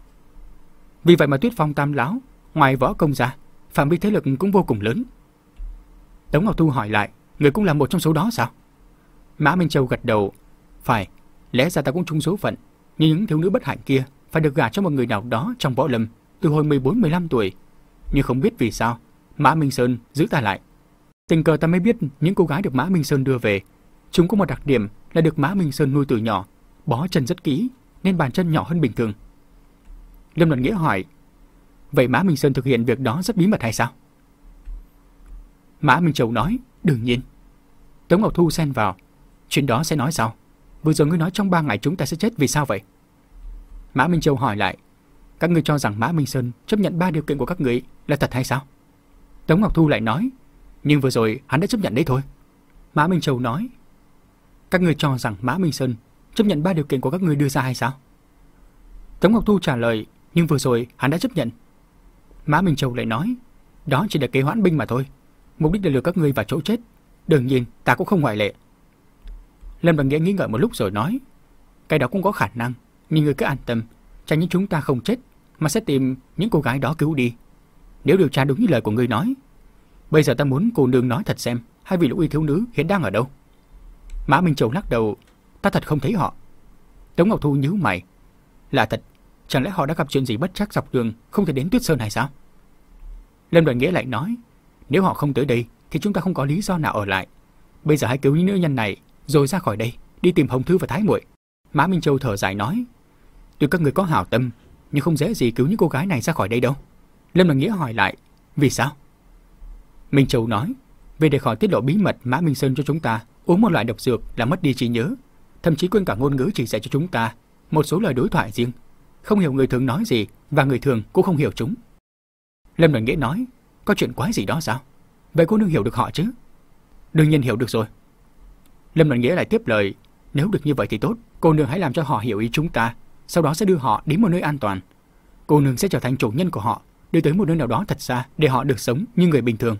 Speaker 1: Vì vậy mà Tuyết Phong Tam lão ngoài võ công ra, phạm vi thế lực cũng vô cùng lớn. Tống Ngọc Thu hỏi lại: người cũng là một trong số đó sao? Mã Minh Châu gật đầu: phải, lẽ ra ta cũng chung số phận, nhưng những thiếu nữ bất hạnh kia phải được gả cho một người nào đó trong võ lâm từ hồi mười bốn mười lăm tuổi. Nhưng không biết vì sao Mã Minh Sơn giữ ta lại. Tình cờ ta mới biết những cô gái được Mã Minh Sơn đưa về, chúng có một đặc điểm là được Mã Minh Sơn nuôi từ nhỏ, bó chân rất kỹ nên bàn chân nhỏ hơn bình thường. Lâm Đoàn Nghĩa hỏi: vậy Mã Minh Sơn thực hiện việc đó rất bí mật hay sao? Mã Minh Châu nói: đương nhiên. Tống Ngọc Thu xen vào: chuyện đó sẽ nói sau. Vừa rồi ngươi nói trong ba ngày chúng ta sẽ chết, vì sao vậy? Mã Minh Châu hỏi lại: các ngươi cho rằng Mã Minh Sơn chấp nhận ba điều kiện của các ngươi là thật hay sao? Tống Ngọc Thu lại nói: nhưng vừa rồi hắn đã chấp nhận đấy thôi. Mã Minh Châu nói: các ngươi cho rằng Mã Minh Sơn chấp nhận ba điều kiện của các ngươi đưa ra hay sao? Tống Ngọc Thu trả lời: nhưng vừa rồi hắn đã chấp nhận. Mã Minh Châu lại nói: đó chỉ là kế hoãn binh mà thôi, mục đích là lừa các ngươi vào chỗ chết, đương nhiên ta cũng không ngoại lệ. Lâm Đoàn Nghĩa nghĩ ngợi một lúc rồi nói: cái đó cũng có khả năng, nhưng ngươi cứ an tâm, chẳng những chúng ta không chết mà sẽ tìm những cô gái đó cứu đi. Nếu điều tra đúng như lời của ngươi nói, bây giờ ta muốn cô nương nói thật xem hai vị lục y thiếu nữ hiện đang ở đâu. Mã Minh Châu lắc đầu: ta thật không thấy họ. Tống Ngọc Thu nhíu mày: là thật, Chẳng lẽ họ đã gặp chuyện gì bất trắc dọc đường không thể đến Tuyết Sơn này sao? Lâm Đoàn Nghĩa lại nói, nếu họ không tới đây thì chúng ta không có lý do nào ở lại. Bây giờ hãy cứu những nữ nhân này rồi ra khỏi đây, đi tìm Hồng Thư và Thái Muội. Mã Minh Châu thở dài nói, tuy các người có hảo tâm nhưng không dễ gì cứu những cô gái này ra khỏi đây đâu. Lâm Đoàn Nghĩa hỏi lại, vì sao? Minh Châu nói, vì để khỏi tiết lộ bí mật Mã Minh Sơn cho chúng ta uống một loại độc dược là mất đi trí nhớ, thậm chí quên cả ngôn ngữ chỉ dạy cho chúng ta một số lời đối thoại riêng, không hiểu người thường nói gì và người thường cũng không hiểu chúng. Lâm Đoàn Nghĩa nói, có chuyện quái gì đó sao? Vậy cô nương hiểu được họ chứ? Đương nhiên hiểu được rồi. Lâm Đoàn Nghĩa lại tiếp lời, nếu được như vậy thì tốt, cô nương hãy làm cho họ hiểu ý chúng ta, sau đó sẽ đưa họ đến một nơi an toàn. Cô nương sẽ trở thành chủ nhân của họ, đưa tới một nơi nào đó thật xa để họ được sống như người bình thường.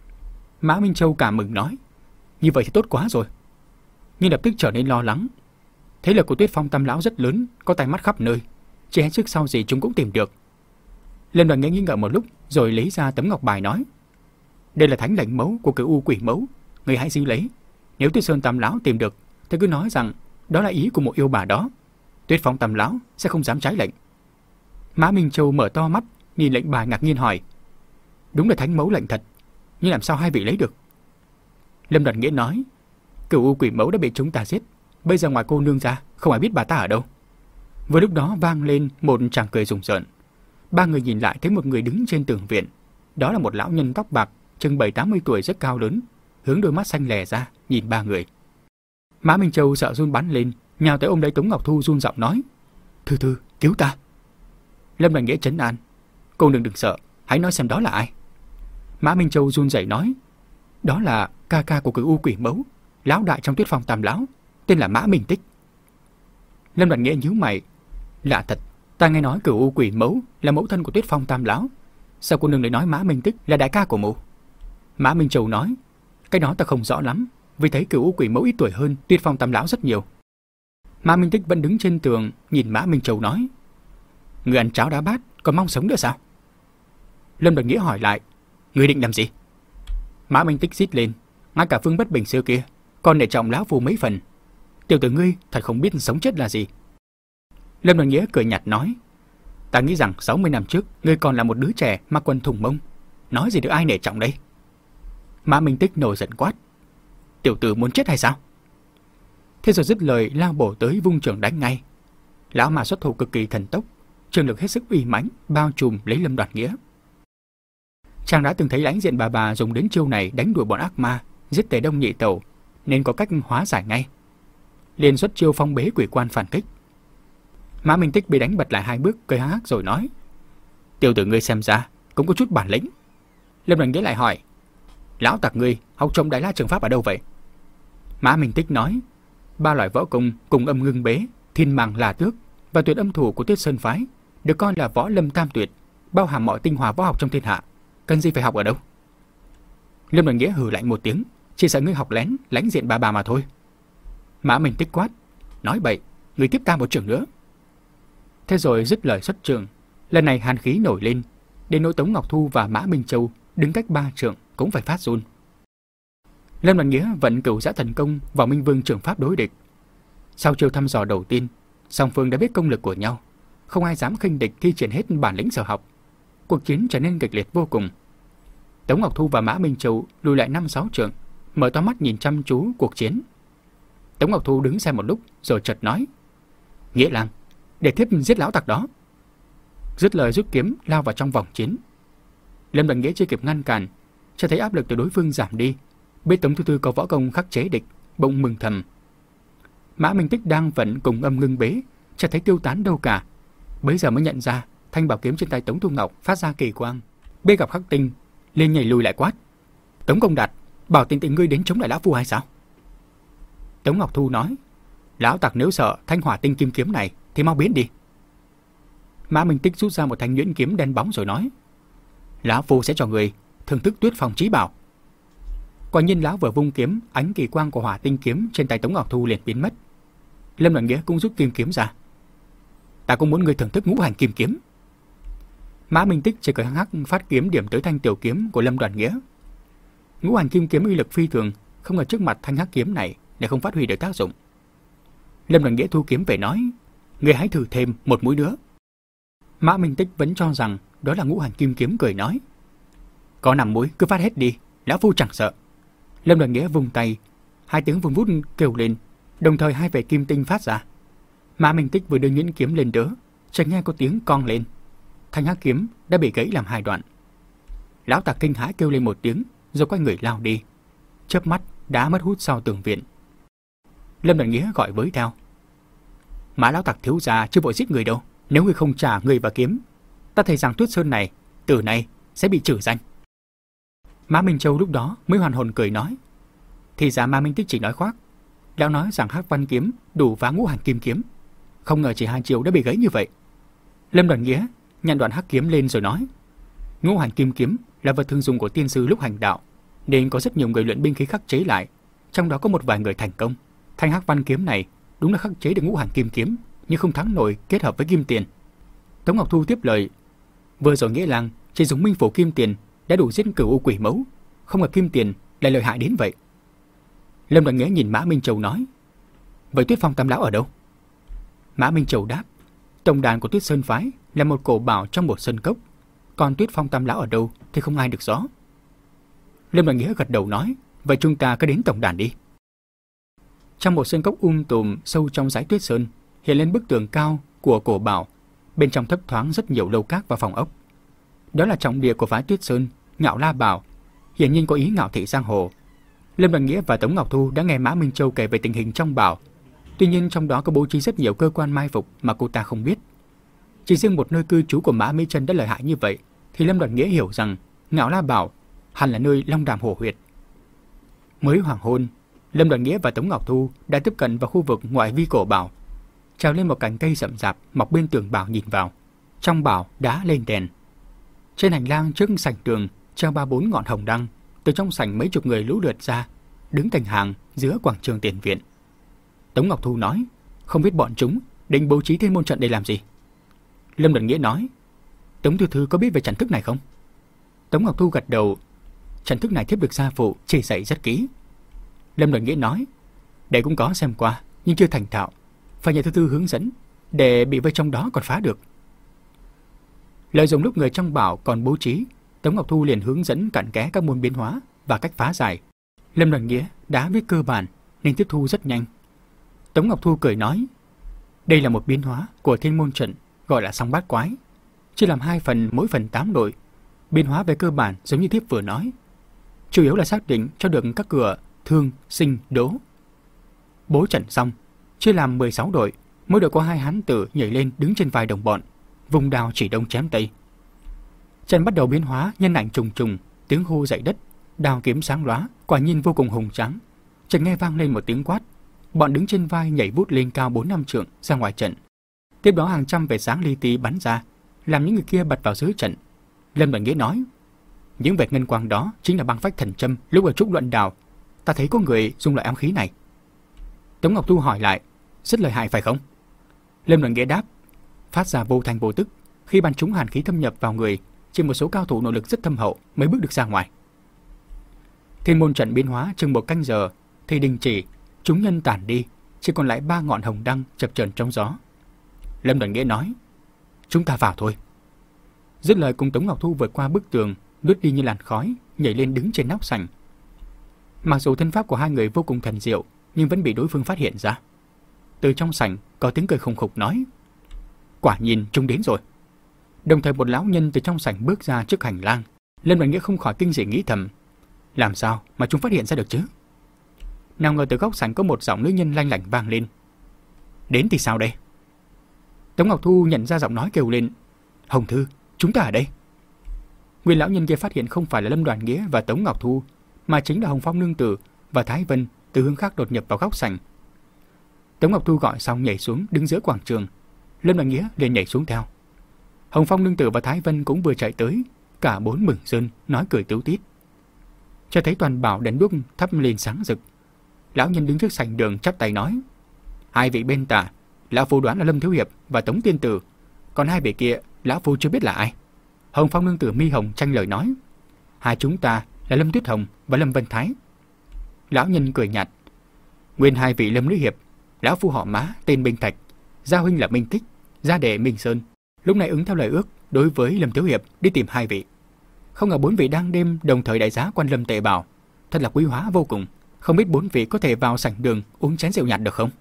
Speaker 1: Mã Minh Châu cảm mừng nói, như vậy thì tốt quá rồi. Nhưng lập tức trở nên lo lắng. Thế lực của Tuyết Phong Tam lão rất lớn, có tay mắt khắp nơi, chỉ hết trước sau gì chúng cũng tìm được. Lâm Đoàn Nghĩa nghi ngờ một lúc rồi lấy ra tấm ngọc bài nói, đây là thánh lệnh mẫu của Cửu U Quỷ Mẫu, người hãy giữ lấy. Nếu Tuyết Sơn Tam lão tìm được thì cứ nói rằng đó là ý của một yêu bà đó, Tuyết Phong Tam lão sẽ không dám trái lệnh. Mã Minh Châu mở to mắt nhìn lệnh bài ngạc nhiên hỏi, đúng là thánh mẫu lệnh thật, nhưng làm sao hai vị lấy được? Lâm Đoàn Nghĩa nói, Cửu U Quỷ Mẫu đã bị chúng ta giết, bây giờ ngoài cô nương ra không ai biết bà ta ở đâu. Vừa lúc đó vang lên một tràng cười rùng rợn. Ba người nhìn lại thấy một người đứng trên tường viện, đó là một lão nhân tóc bạc chừng bảy tám mươi tuổi rất cao lớn, hướng đôi mắt xanh lè ra nhìn ba người. Mã Minh Châu sợ run bắn lên, nhào tới ôm lấy Tống Ngọc Thu run giọng nói, Thư Thư cứu ta. Lâm Đoàn Nghĩa trấn an, cô đừng đừng sợ, hãy nói xem đó là ai. Mã Minh Châu run rẩy nói, đó là ca ca của Cửu U Quỷ Mẫu, lão đại trong Tuyết Phong Tam lão, tên là Mã Minh Tích. Lâm Đoàn Nghĩa nhíu mày, lạ thật, ta nghe nói Cửu U Quỷ Mẫu là mẫu thân của Tuyết Phong Tam lão, sao cô nương lại nói Mã Minh Tích là đại ca của mụ? Mã Minh Châu nói, cái đó ta không rõ lắm, vì thấy Cửu U Quỷ Mẫu ít tuổi hơn Tuyết Phong Tam lão rất nhiều. Mã Minh Tích vẫn đứng trên tường nhìn Mã Minh Châu nói, người ăn cháo đá bát còn mong sống nữa sao? Lâm Đoàn Nghĩa hỏi lại, người định làm gì? Mã Minh Tích rít lên, ngay cả Phương Bất Bình xưa kia còn để trọng lão phu mấy phần, tiểu tử ngươi thật không biết sống chết là gì. Lâm Đoàn Nghĩa cười nhạt nói, ta nghĩ rằng sáu mươi năm trước ngươi còn là một đứa trẻ mặc quần thùng mông, nói gì được ai nể trọng đây? Mã Minh Tích nổi giận quát, tiểu tử muốn chết hay sao? Thế rồi dứt lời lao bổ tới vung trường đánh ngay. Lão mà xuất thủ cực kỳ thần tốc, trường lực hết sức uy mãnh bao trùm lấy Lâm Đoàn Nghĩa. Chàng đã từng thấy lãnh diện bà bà dùng đến chiêu này đánh đuổi bọn ác ma, giết Tề Đông Nhị Tẩu, nên có cách hóa giải ngay. Liền xuất chiêu phong bế quỷ quan phản kích. Mã Minh Tích bị đánh bật lại hai bước, cười hắc hắc rồi nói, tiểu tử ngươi xem ra cũng có chút bản lĩnh. Lâm Đoàn Nghĩa lại hỏi, lão tặc ngươi học trộm Đại La Trường Pháp ở đâu vậy? Mã Minh Tích nói, ba loại võ công cùng âm ngưng bế, thiên màng là tước và tuyệt âm thủ của Tuyết Sơn phái được coi là võ lâm tam tuyệt, bao hàm mọi tinh hoa võ học trong thiên hạ, cần gì phải học ở đâu? Lâm Đoàn Nghĩa hừ lạnh một tiếng, chỉ sợ ngươi học lén lãnh diện bà bà mà thôi. Mã Minh Tích quát, nói bậy, ngươi tiếp ta một trường nữa. Thế rồi dứt lời xuất trường, lần này hàn khí nổi lên, đến nỗi Tống Ngọc Thu và Mã Minh Châu đứng cách ba trượng cũng phải phát run. Lâm Đoàn Nghĩa vận Cửu Giã Thần Công vào Minh Vương Trường Pháp đối địch. Sau chiêu thăm dò đầu tiên, song phương đã biết công lực của nhau, không ai dám khinh địch thi triển hết bản lĩnh sở học. Cuộc chiến trở nên kịch liệt vô cùng. Tống Ngọc Thu và Mã Minh Châu lùi lại năm sáu trượng, mở to mắt nhìn chăm chú cuộc chiến. Tống Ngọc Thu đứng xem một lúc rồi chợt nói, Nghĩa Lang, để thiếp giết lão tặc đó. Dứt lời rút kiếm lao vào trong vòng chiến. Lâm Đoàn Nghĩa chưa kịp ngăn cản, cho thấy áp lực từ đối phương giảm đi, biết Tống Thư Thư có võ công khắc chế địch, bỗng mừng thầm. Mã Minh Tích đang vận cùng âm ngưng bế, cho thấy tiêu tán đâu cả. Bấy giờ mới nhận ra thanh bảo kiếm trên tay Tống Thu Ngọc phát ra kỳ quang, bê gặp khắc tinh, lên nhảy lùi lại quát, Tống Công Đạt, bảo tình tình ngươi đến chống lại lão phu hay sao? Tống Ngọc Thu nói, lão tặc nếu sợ thanh hỏa tinh kim kiếm này thì mau biến đi. Mã Minh Tích rút ra một thanh nhuyễn kiếm đen bóng rồi nói, lão phu sẽ cho người thưởng thức Tuyết Phong chí bảo. Quả nhiên lão vừa vung kiếm, ánh kỳ quang của hỏa tinh kiếm trên tay Tống Ngọc Thu liền biến mất. Lâm Đoàn Nghĩa cũng rút kim kiếm ra, ta cũng muốn người thưởng thức ngũ hành kim kiếm. Mã Minh Tích chỉ cười hắc hắc phát kiếm điểm tới thanh tiểu kiếm của Lâm Đoàn Nghĩa. Ngũ hành kim kiếm uy lực phi thường, không ở trước mặt thanh hắc kiếm này để không phát huy được tác dụng. Lâm Đoàn Nghĩa thu kiếm về nói, người hãy thử thêm một mũi nữa. Mã Minh Tích vẫn cho rằng đó là Ngũ Hành Kim Kiếm, cười nói: có nằm mũi cứ phát hết đi, lão phu chẳng sợ. Lâm Đoàn Nghĩa vung tay, hai tiếng vun vút kêu lên, đồng thời hai vệt kim tinh phát ra. Mã Minh Tích vừa đưa nhuyễn kiếm lên đỡ, chợt nghe có tiếng cong lên, thanh hắc kiếm đã bị gãy làm hai đoạn. Lão Tặc kinh hãi kêu lên một tiếng, rồi quay người lao đi, chớp mắt đã mất hút sau tường viện. Lâm Đoàn Nghĩa gọi với theo: Mã lão Tặc thiếu gia chưa vội giết người đâu, nếu người không trả người và kiếm, ta thấy rằng Tuyết Sơn này từ nay sẽ bị trừ danh. Mã Minh Châu lúc đó mới hoàn hồn cười nói: thì ra Mã Minh Tích chỉ nói khoác, lão nói rằng hắc văn kiếm đủ phá Ngũ Hành Kim Kiếm, không ngờ chỉ hai chiều đã bị gãy như vậy. Lâm Đoàn Nghĩa nhặt đoạn hắc kiếm lên rồi nói: Ngũ Hành Kim Kiếm là vật thường dùng của tiên sư lúc hành đạo, nên có rất nhiều người luyện binh khí khắc chế lại, trong đó có một vài người thành công. Thanh hắc văn kiếm này đúng là khắc chế được Ngũ Hành Kim Kiếm, nhưng không thắng nổi kết hợp với kim tiền. Tống Ngọc Thu tiếp lời: vừa rồi Nghĩa Lang chỉ dùng minh phủ kim tiền đã đủ giết cửu u quỷ mẫu, không ngờ kim tiền lại lợi hại đến vậy. Lâm Đoàn Nghĩa nhìn Mã Minh Châu nói: vậy Tuyết Phong Tam lão ở đâu? Mã Minh Châu đáp: tổng đàn của Tuyết Sơn phái là một cổ bảo trong một sơn cốc, còn Tuyết Phong Tam lão ở đâu thì không ai được rõ. Lâm Đoàn Nghĩa gật đầu nói: vậy chúng ta cứ đến tổng đàn đi. Trong một sơn cốc um tùm sâu trong dãy Tuyết Sơn hiện lên bức tường cao của cổ bảo, bên trong thấp thoáng rất nhiều lâu các và phòng ốc. Đó là trọng địa của phái Tuyết Sơn, Ngạo La Bảo, hiển nhiên có ý ngạo thị giang hồ. Lâm Đoàn Nghĩa và Tống Ngọc Thu đã nghe Mã Minh Châu kể về tình hình trong bảo, tuy nhiên trong đó có bố trí rất nhiều cơ quan mai phục mà cô ta không biết. Chỉ riêng một nơi cư trú của Mã Mỹ Chân đã lợi hại như vậy, thì Lâm Đoàn Nghĩa hiểu rằng Ngạo La Bảo hẳn là nơi Long Đàm hổ huyệt. Mới hoàng hôn, Lâm Đoàn Nghĩa và Tống Ngọc Thu đã tiếp cận vào khu vực ngoại vi cổ bảo, trèo lên một cành cây rậm rạp mọc bên tường bảo nhìn vào. Trong bảo đã lên đèn. Trên hành lang trước sảnh tường treo ba bốn ngọn hồng đăng. Từ trong sảnh mấy chục người lũ lượt ra, đứng thành hàng giữa quảng trường tiền viện. Tống Ngọc Thu nói: không biết bọn chúng định bố trí thiên môn trận để làm gì. Lâm Đoàn Nghĩa nói: Tống Thư Thư có biết về trận thức này không? Tống Ngọc Thu gật đầu: trận thức này thiếp được gia phụ chỉ dạy rất kỹ. Lâm Đoàn Nghĩa nói: đệ cũng có xem qua, nhưng chưa thành thạo, phải nhờ Thư Thư hướng dẫn, để bị vây trong đó còn phá được. Lợi dụng lúc người trong bảo còn bố trí, Tống Ngọc Thu liền hướng dẫn cặn kẽ các môn biến hóa và cách phá giải. Lâm Đoàn Nghĩa đã biết cơ bản nên tiếp thu rất nhanh. Tống Ngọc Thu cười nói: đây là một biến hóa của thiên môn trận, gọi là song bát quái, chia làm hai phần, mỗi phần tám đội. Biến hóa về cơ bản giống như thiếp vừa nói, chủ yếu là xác định cho được các cửa thương, sinh, đố. Bố trận xong, chia làm mười sáu đội, mỗi đội có hai hán tử nhảy lên đứng trên vai đồng bọn, vùng đao chỉ đông chém tây. Trận bắt đầu biến hóa, nhân ảnh trùng trùng, tiếng hô dậy đất, đao kiếm sáng lóa, quả nhiên vô cùng hùng tráng. Chợt nghe vang lên một tiếng quát, bọn đứng trên vai nhảy vút lên cao bốn năm trượng ra ngoài trận. Tiếp đó hàng trăm vệt sáng li ti bắn ra, làm những người kia bật vào dưới trận. Lâm Đoàn Nghĩa nói: những vệt ngân quang đó chính là băng phách thần châm lúc ở trúc luận đào, ta thấy có người dùng loại ám khí này. Tống Ngọc Thu hỏi lại: rất lợi hại phải không? Lâm Đoàn Nghĩa đáp: phát ra vô thành vô tức, khi bắn trúng hàn khí thâm nhập vào người, chỉ một số cao thủ nội lực rất thâm hậu mới bước được ra ngoài. Thiên môn trận biến hóa chừng một canh giờ thì đình chỉ, chúng nhân tản đi, chỉ còn lại ba ngọn hồng đăng chập chờn trong gió. Lâm Đoàn Nghĩa nói: chúng ta vào thôi. Dứt lời cùng Tống Ngọc Thu vượt qua bức tường, lướt đi như làn khói, nhảy lên đứng trên nóc sảnh. Mặc dù thân pháp của hai người vô cùng thần diệu, nhưng vẫn bị đối phương phát hiện ra. Từ trong sảnh có tiếng cười khùng khục nói: quả nhiên chúng đến rồi. Đồng thời một lão nhân từ trong sảnh bước ra trước hành lang. Lâm Đoàn Nghĩa không khỏi kinh dị nghĩ thầm: làm sao mà chúng phát hiện ra được chứ? Nào ngờ từ góc sảnh có một giọng nữ nhân lanh lảnh vang lên: đến thì sao đây? Tống Ngọc Thu nhận ra giọng nói kêu lên: Hồng Thư, chúng ta ở đây. Nguyên lão nhân kia phát hiện không phải là Lâm Đoàn Nghĩa và Tống Ngọc Thu, mà chính là Hồng Phong nương tử và Thái Vân từ hướng khác đột nhập vào góc sảnh. Tống Ngọc Thu gọi xong nhảy xuống đứng giữa quảng trường. Lâm Đoàn Nghĩa liền nhảy xuống theo. Hồng Phong nương tử và Thái Vân cũng vừa chạy tới, cả bốn mừng rơn nói cười tếu tít. Cho thấy toàn bảo đèn đuốc thắp lên sáng rực. Lão nhân đứng trước sảnh đường chắp tay nói: hai vị bên tả, lão phu đoán là Lâm Thiếu Hiệp và Tống Tiên Tử, còn hai vị kia lão phu chưa biết là ai. Hồng Phong nương tử mi hồng tranh lời nói: hai chúng ta là Lâm Tuyết Hồng và Lâm Vân Thái. Lão nhân cười nhạt: nguyên hai vị Lâm Nữ Hiệp, lão phu họ Mã tên Minh Thạch, gia huynh là Minh Tích, gia đệ Minh Sơn, lúc này ứng theo lời ước đối với Lâm Thiếu Hiệp đi tìm hai vị. Không ngờ bốn vị đang đêm đồng thời đại giá quan Lâm Tệ Bảo, thật là quý hóa vô cùng. Không biết bốn vị có thể vào sảnh đường uống chén rượu nhạt được không?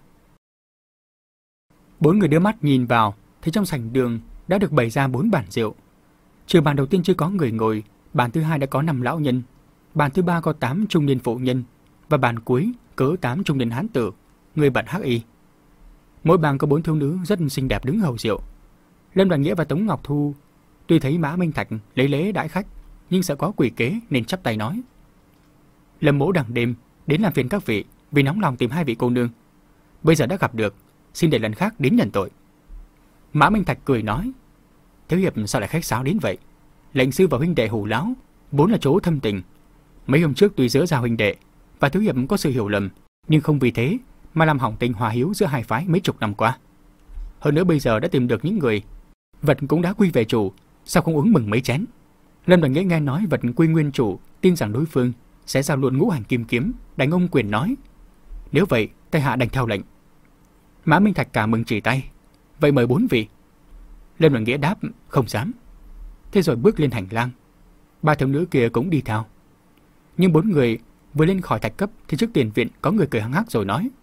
Speaker 1: Bốn người đưa mắt nhìn vào, thì trong sảnh đường đã được bày ra bốn bàn rượu. Trừ bàn đầu tiên chưa có người ngồi, bàn thứ hai đã có năm lão nhân, bàn thứ ba có tám trung niên phụ nhân, và bàn cuối cỡ tám trung niên hán tử, người bận hắc y. Mỗi bàn có bốn thiếu nữ rất xinh đẹp đứng hầu rượu. Lâm Đoàn Nghĩa và Tống Ngọc Thu tuy thấy Mã Minh Thạch lấy lễ đãi khách, nhưng sợ có quỷ kế nên chắp tay nói: Lâm mỗ đằng đêm đến làm phiền các vị vì nóng lòng tìm hai vị cô nương. Bây giờ đã gặp được, xin để lần khác đến nhận tội. Mã Minh Thạch cười nói: Thiếu hiệp sao lại khách sáo đến vậy? Lệnh sư và huynh đệ hù láo vốn là chỗ thâm tình. Mấy hôm trước tuy giữa giao huynh đệ và thiếu hiệp có sự hiểu lầm, nhưng không vì thế mà làm hỏng tình hòa hiếu giữa hai phái mấy chục năm qua. Hơn nữa bây giờ đã tìm được những người, vật cũng đã quy về chủ, sao không uống mừng mấy chén? Lâm Đoàn Nghĩa nghe nói vật quy nguyên chủ, tin rằng đối phương sẽ giao luôn ngũ hành kim kiếm, đánh ông quyền nói: Nếu vậy, tại hạ đành theo lệnh. Mã Minh Thạch cả mừng chỉ tay: Vậy mời bốn vị. Lâm Đoàn Nghĩa đáp: Không dám. Thế rồi bước lên hành lang. Ba thiếu nữ kia cũng đi theo. Nhưng bốn người vừa lên khỏi thạch cấp thì trước tiền viện có người cười hăng hắc rồi nói: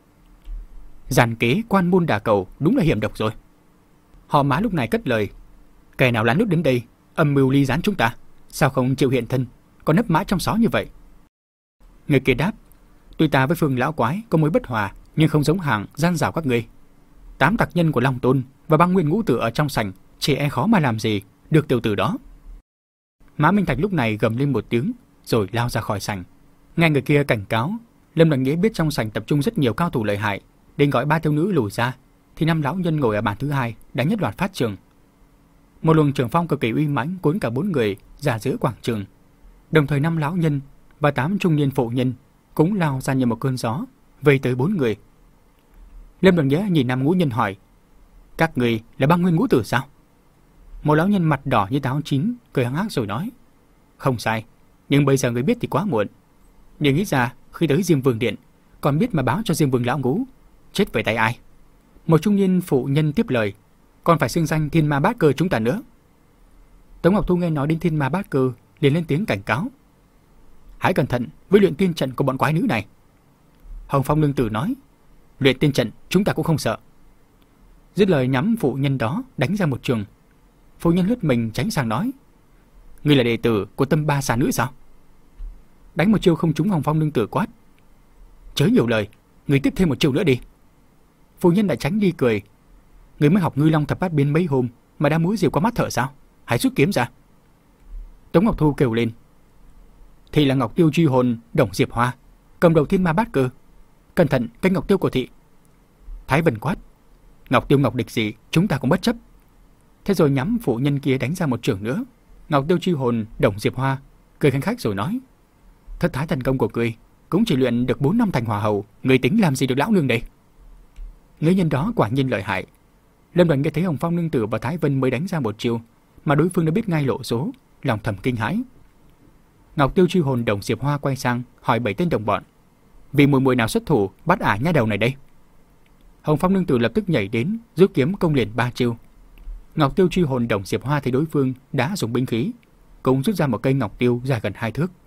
Speaker 1: Giàn kế quan môn đà cầu đúng là hiểm độc rồi. Họ Mã lúc này cất lời: Kẻ nào lán nước đến đây âm mưu ly gián chúng ta, sao không chịu hiện thân, còn nấp mã trong xó như vậy? Người kia đáp: Tuy ta với Phương lão quái có mối bất hòa, nhưng không giống hàng gian dảo các ngươi. Tám tặc nhân của Long Tôn và băng nguyên ngũ tử ở trong sảnh, chỉ e khó mà làm gì được tiểu tử đó. Mã Minh Thạch lúc này gầm lên một tiếng rồi lao ra khỏi sảnh. Nghe người kia cảnh cáo, Lâm Đoàn Nghĩa biết trong sảnh tập trung rất nhiều cao thủ lợi hại, định gọi ba thiếu nữ lùi ra, thì năm lão nhân ngồi ở bàn thứ hai đã nhất loạt phát trường. Một luồng trường phong cực kỳ uy mãnh cuốn cả bốn người ra giữa quảng trường. Đồng thời năm lão nhân và tám trung niên phụ nhân cũng lao ra như một cơn gió, vây tới bốn người. Lâm Đoàn Nghĩa nhìn năm ngũ nhân hỏi: Các người là băng nguyên ngũ tử sao? Một lão nhân mặt đỏ như táo chín cười hăng hắc rồi nói: Không sai, nhưng bây giờ người biết thì quá muộn. Nhưng nghĩ ra khi tới Diêm Vương điện còn biết mà báo cho Diêm Vương lão ngũ, chết về tay ai? Một trung niên phụ nhân tiếp lời: Còn phải xưng danh Thiên Ma Bát Cơ chúng ta nữa. Tống Ngọc Thu nghe nói đến Thiên Ma Bát Cơ liền lên tiếng cảnh cáo: Hãy cẩn thận với luyện tiên trận của bọn quái nữ này. Hồng Phong nương tử nói: Luyện tiên trận chúng ta cũng không sợ. Dứt lời nhắm phụ nhân đó đánh ra một trường. Phụ nhân lướt mình tránh sang nói: Ngươi là đệ tử của Tâm Ba xà nữ sao? Đánh một chiêu không trúng, Hồng Phong nương tử quát: Chớ nhiều lời, ngươi tiếp thêm một chiêu nữa đi. Phụ nhân đã tránh đi cười: Ngươi mới học Ngư Long Thập Bát Biến mấy hôm mà đã múa rìu qua mắt thợ sao? Hãy rút kiếm ra. Tống Ngọc Thu kêu lên: Thì là Ngọc Tiêu truy hồn Đồng Diệp Hoa, cầm đầu Thiên Ma Bát Cơ. Cẩn thận cây Ngọc Tiêu của thị. Thái Vân quát: Ngọc Tiêu Ngọc địch gì chúng ta cũng bất chấp. Thế rồi nhắm phụ nhân kia đánh ra một trường nữa. Ngọc Tiêu truy hồn Đồng Diệp Hoa cười khanh khách rồi nói: Thất thái thần công của ngươi cũng chỉ luyện được bốn năm thành hòa hậu, ngươi tính làm gì được lão nương đây? Nữ nhân đó quả nhiên lợi hại. Lâm Đoàn nghe thấy Hồng Phong nương tử và Thái Vân mới đánh ra một chiêu mà đối phương đã biết ngay lộ số, lòng thầm kinh hãi. Ngọc Tiêu truy hồn Đồng Diệp Hoa quay sang hỏi bảy tên đồng bọn: Vì mùi mùi nào xuất thủ bắt ả nha đầu này đây? Hồng Phong nương tử lập tức nhảy đến rút kiếm công liền ba chiêu. Ngọc Tiêu truy hồn Đồng Diệp Hoa thấy đối phương đã dùng binh khí, cũng rút ra một cây ngọc tiêu dài gần hai thước.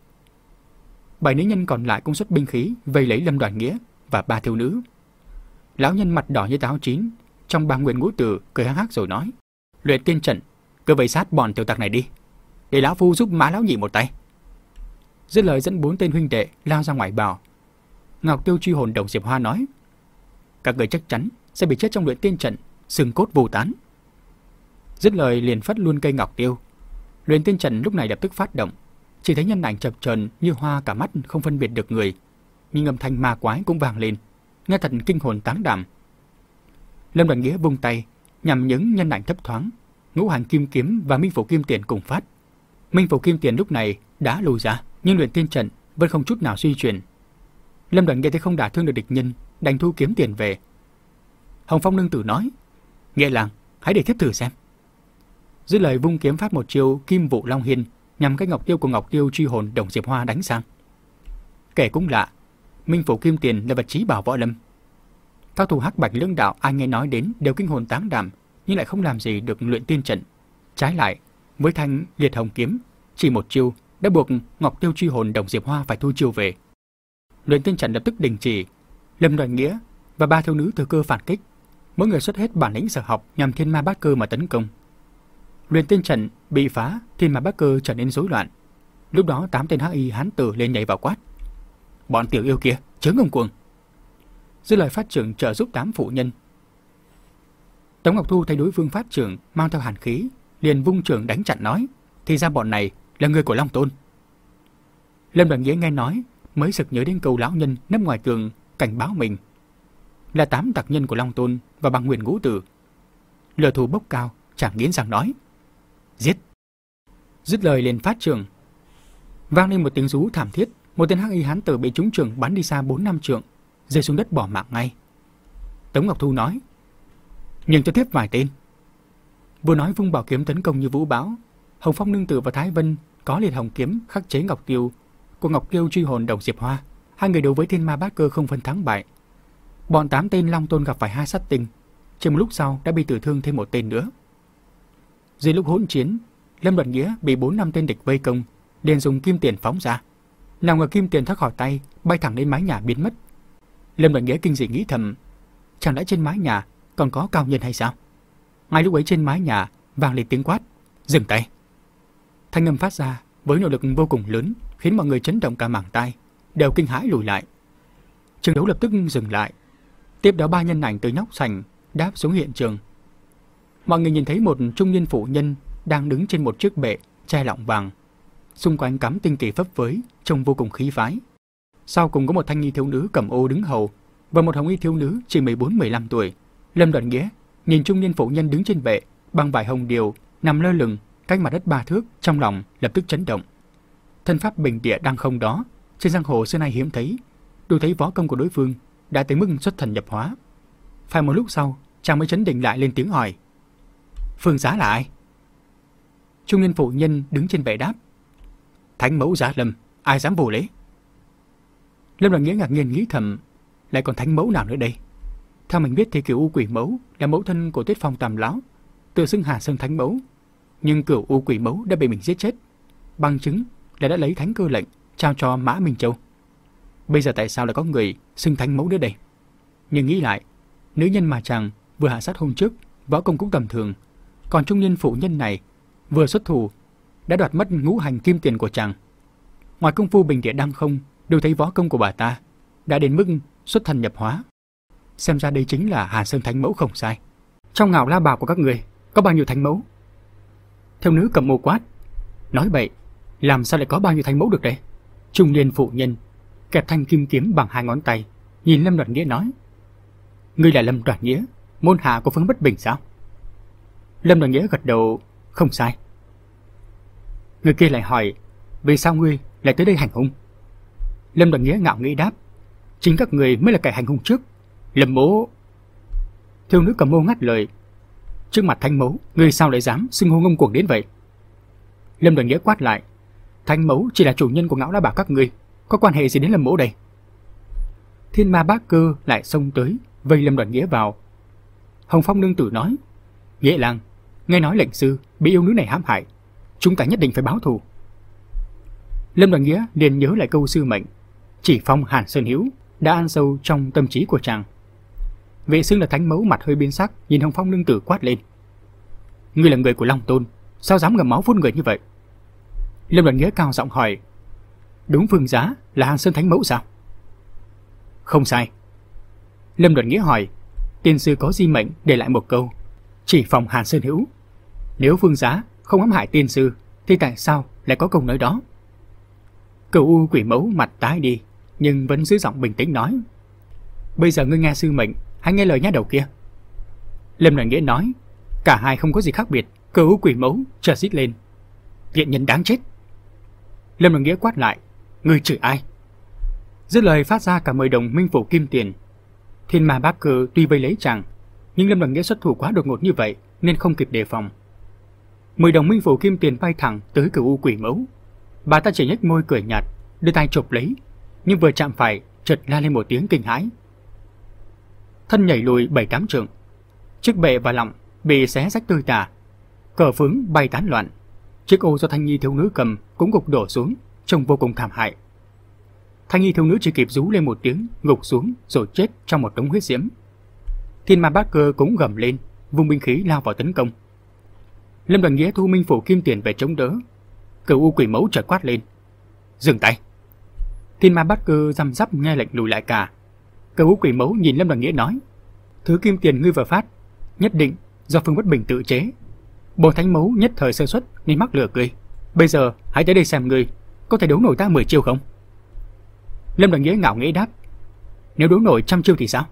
Speaker 1: Bảy nữ nhân còn lại cũng xuất binh khí vây lấy Lâm Đoàn Nghĩa và ba thiếu nữ. Lão nhân mặt đỏ như táo chín trong băng nguyên ngũ tử cười hắc hắc rồi nói: Luyện tiên trận, cứ vây sát bọn tiểu tặc này đi, để lão phu giúp Mã lão nhị một tay. Dứt lời dẫn bốn tên huynh đệ lao ra ngoài bảo. Ngọc Tiêu truy hồn Đồng Diệp Hoa nói: Các người chắc chắn sẽ bị chết trong luyện tiên trận, xương cốt vô tán. Dứt lời liền phất luôn cây ngọc tiêu. Luyện tiên trận lúc này lập tức phát động, chỉ thấy nhân ảnh chập chờn như hoa, cả mắt không phân biệt được người, nhưng âm thanh ma quái cũng vang lên, nghe thật kinh hồn táng đảm. Lâm Đoàn Nghĩa vung tay nhằm những nhân ảnh thấp thoáng, ngũ hành kim kiếm và minh phủ kim tiền cùng phát. Minh phủ kim tiền lúc này đã lùi ra, nhưng luyện tiên trận vẫn không chút nào suy chuyển. Lâm Đoàn Nghĩa thấy không đả thương được địch nhân, đành thu kiếm tiền về. Hồng Phong nương tử nói: Nghĩa làng, hãy để thiếp thử xem. Dứt lời vung kiếm phát một chiêu Kim Vụ Long Hiên nhằm cái ngọc tiêu của Ngọc Tiêu truy hồn Đồng Diệp Hoa đánh sang. Kể cũng lạ, minh phủ kim tiền là vật chí bảo võ lâm. Các thủ hắc bạch lưỡng đạo ai nghe nói đến đều kinh hồn táng đảm, nhưng lại không làm gì được luyện tiên trận. Trái lại, với thanh liệt hồng kiếm, chỉ một chiêu đã buộc Ngọc Tiêu truy hồn Đồng Diệp Hoa phải thu chiêu về. Luyện tiên trận lập tức đình chỉ. Lâm Đoàn Nghĩa và ba thiếu nữ thừa cơ phản kích, mỗi người xuất hết bản lĩnh sở học nhằm thiên ma bát cơ mà tấn công. Luyện tiên trận bị phá, thiên ma bát cơ trở nên rối loạn. Lúc đó tám tên hắc y hán tử lên nhảy vào quát: bọn tiểu yêu kia, chớ ngông cuồng! Dứt lời phát trưởng trợ giúp tám phụ nhân. Tống Ngọc Thu thấy đối phương phát trưởng mang theo hàn khí, liền vung trưởng đánh chặn nói: thì ra bọn này là người của Long Tôn. Lâm Đoàn Nghĩa nghe nói mới sực nhớ đến câu lão nhân nấp ngoài tường cảnh báo mình, là tám tặc nhân của Long Tôn và băng Nguyên Ngũ Tử. Lửa thù bốc cao, chàng nghiến răng nói: giết! Dứt lời liền phát trưởng. Vang lên một tiếng rú thảm thiết, một tên hắc y hán tử bị trúng trưởng bắn đi xa bốn năm trượng, rơi xuống đất bỏ mạng ngay. Tống Ngọc Thu nói: nhưng cho tiếp vài tên. Vừa nói vung bảo kiếm tấn công như vũ bão. Hồng Phong nương tử và Thái Vân có liệt hồng kiếm khắc chế Ngọc Tiêu của Ngọc Tiêu truy hồn Đồng Diệp Hoa, hai người đấu với thiên ma bát cơ không phân thắng bại. Bọn tám tên Long Tôn gặp phải hai sát tinh, chỉ một lúc sau đã bị tử thương thêm một tên nữa. Dưới lúc hỗn chiến, Lâm Đoàn Nghĩa bị bốn năm tên địch vây công, liền dùng kim tiền phóng ra. Nào ngờ kim tiền thoát khỏi tay, bay thẳng lên mái nhà biến mất. Lâm Đoàn Nghĩa kinh dị nghĩ thầm, chẳng lẽ trên mái nhà còn có cao nhân hay sao? Ngay lúc ấy trên mái nhà vang lên tiếng quát: dừng tay! Thanh âm phát ra với nội lực vô cùng lớn, khiến mọi người chấn động cả màng tai, đều kinh hãi lùi lại. Trận đấu lập tức dừng lại. Tiếp đó ba nhân ảnh từ nhóc sành đáp xuống hiện trường. Mọi người nhìn thấy một trung niên phụ nhân đang đứng trên một chiếc bệ che lọng vàng, xung quanh cắm tinh kỳ phấp phới, trông vô cùng khí phái. Sau cùng có một thanh y thiếu nữ cầm ô đứng hầu và một hồng y thiếu nữ chỉ mười bốn mười lăm tuổi. Lâm Đoàn Nghĩa nhìn trung niên phụ nhân đứng trên bệ bằng vải hồng điều nằm lơ lửng cách mặt đất ba thước, trong lòng lập tức chấn động. Thân pháp bình địa đang không đó, trên giang hồ xưa nay hiếm thấy, đủ thấy võ công của đối phương đã tới mức xuất thần nhập hóa. Phải một lúc sau, chàng mới chấn định lại lên tiếng hỏi: Phương Giá là ai? Trung niên phụ nhân đứng trên bệ đáp: Thánh mẫu Giá Lâm, ai dám vô lễ? Lâm Đoàn Nghĩa ngạc nhiên nghĩ thầm, lại còn thánh mẫu nào nữa đây? Theo mình biết thì Cửu U Quỷ Mẫu là mẫu thân của Tuyết Phong Tam Lão, tự xưng Hà Sơn Thánh Mẫu, nhưng Cửu U Quỷ Mẫu đã bị mình giết chết, bằng chứng là đã lấy thánh cơ lệnh trao cho Mã Minh Châu. Bây giờ tại sao lại có người xưng thánh mẫu nữa đây? Nhưng nghĩ lại, nữ nhân mà chàng vừa hạ sát hôm trước võ công cũng tầm thường, còn trung niên phụ nhân này vừa xuất thủ đã đoạt mất ngũ hành kim tiền của chàng. Ngoài công phu bình địa đăng không, đều thấy võ công của bà ta đã đến mức xuất thần nhập hóa. Xem ra đây chính là Hà Sơn Thánh Mẫu không sai. Trong ngạo la bào của các người có bao nhiêu thánh mẫu? Thiếu nữ cầm ô quát: Nói bậy, làm sao lại có bao nhiêu thánh mẫu được đây? Trung niên phụ nhân kẹp thanh kim kiếm bằng hai ngón tay, nhìn Lâm Đoàn Nghĩa nói: Ngươi là Lâm Đoàn Nghĩa, môn hạ của Phương Bất Bình sao? Lâm Đoàn Nghĩa gật đầu: Không sai. Người kia lại hỏi: Vì sao ngươi lại tới đây hành hung? Lâm Đoàn Nghĩa ngạo nghễ đáp: Chính các người mới là kẻ hành hung trước. Lâm mỗ. Thiếu nữ cầm ô ngắt lời: Trước mặt thánh mẫu, ngươi sao lại dám xưng hô ngông cuồng đến vậy? Lâm Đoàn Nghĩa quát lại: Thánh mẫu chỉ là chủ nhân của ngạo la bào các ngươi, có quan hệ gì đến Lâm mỗ đây? Thiên ma bác cơ lại xông tới vây Lâm Đoàn Nghĩa vào. Hồng Phong nương tử nói: Nghĩa lang, nghe nói lệnh sư bị yêu nữ này hãm hại, chúng ta nhất định phải báo thù. Lâm Đoàn Nghĩa liền nhớ lại câu sư mệnh, chỉ phong Hàn Sơn Hữu đã ăn sâu trong tâm trí của chàng. Vệ xưng là thánh mẫu mặt hơi biến sắc, nhìn Hồng Phong nương tử quát lên: Ngươi là người của Long Tôn, sao dám ngầm máu phun người như vậy? Lâm Đoàn Nghĩa cao giọng hỏi: Đúng Phương Giá là Hàn Sơn Thánh Mẫu sao? Không sai. Lâm Đoàn Nghĩa hỏi: Tiên sư có di mệnh để lại một câu, chỉ phòng Hàn Sơn Hữu. Nếu Phương Giá không hãm hại tiên sư, thì tại sao lại có câu nói đó? Cửu U Quỷ Mẫu mặt tái đi, nhưng vẫn giữ giọng bình tĩnh nói: Bây giờ ngươi nghe sư mệnh, hãy nghe lời nhá đầu kia. Lâm Đoàn Nghĩa nói: Cả hai không có gì khác biệt. Cửu U Quỷ Mẫu chợt rít lên: Tiện nhân đáng chết! Lâm Đoàn Nghĩa quát lại: Ngươi chửi ai? Dứt lời phát ra cả mười đồng minh phủ kim tiền. Thiên ma bác cơ tuy vây lấy chàng, nhưng Lâm Đoàn Nghĩa xuất thủ quá đột ngột như vậy nên không kịp đề phòng. Mười đồng minh phủ kim tiền bay thẳng tới Cửu U Quỷ Mẫu. Bà ta chỉ nhếch môi cười nhạt, đưa tay chộp lấy, nhưng vừa chạm phải chợt la lên một tiếng kinh hãi, thân nhảy lùi bảy tám trượng. Chiếc bệ và lọng bị xé rách tơi tả, cờ phướng bay tán loạn. Chiếc ô do thanh nhi thiếu nữ cầm cũng gục đổ xuống, trông vô cùng thảm hại. Thanh nhi thiếu nữ chỉ kịp rú lên một tiếng, gục xuống rồi chết trong một đống huyết diễm. Thiên Ma Bát Cơ cũng gầm lên, vung binh khí lao vào tấn công. Lâm Đoàn Nghĩa thu minh phủ kim tiền về chống đỡ. Cửu U Quỷ Mẫu chợt quát lên, dừng tay. Thiên Ma Bát Cơ răm rắp nghe lệnh lùi lại cả. Cửu U Quỷ Mẫu nhìn Lâm Đoàn Nghĩa nói, thứ kim tiền ngươi vừa phát nhất định do Phương Bất Bình tự chế. Bồ Thánh Mẫu nhất thời sơ suất nên mắc lừa ngươi. Bây giờ hãy tới đây xem ngươi có thể đấu nổi ta mười chiêu không? Lâm Đoàn Nghĩa ngạo nghễ đáp, nếu đấu nổi trăm chiêu thì sao?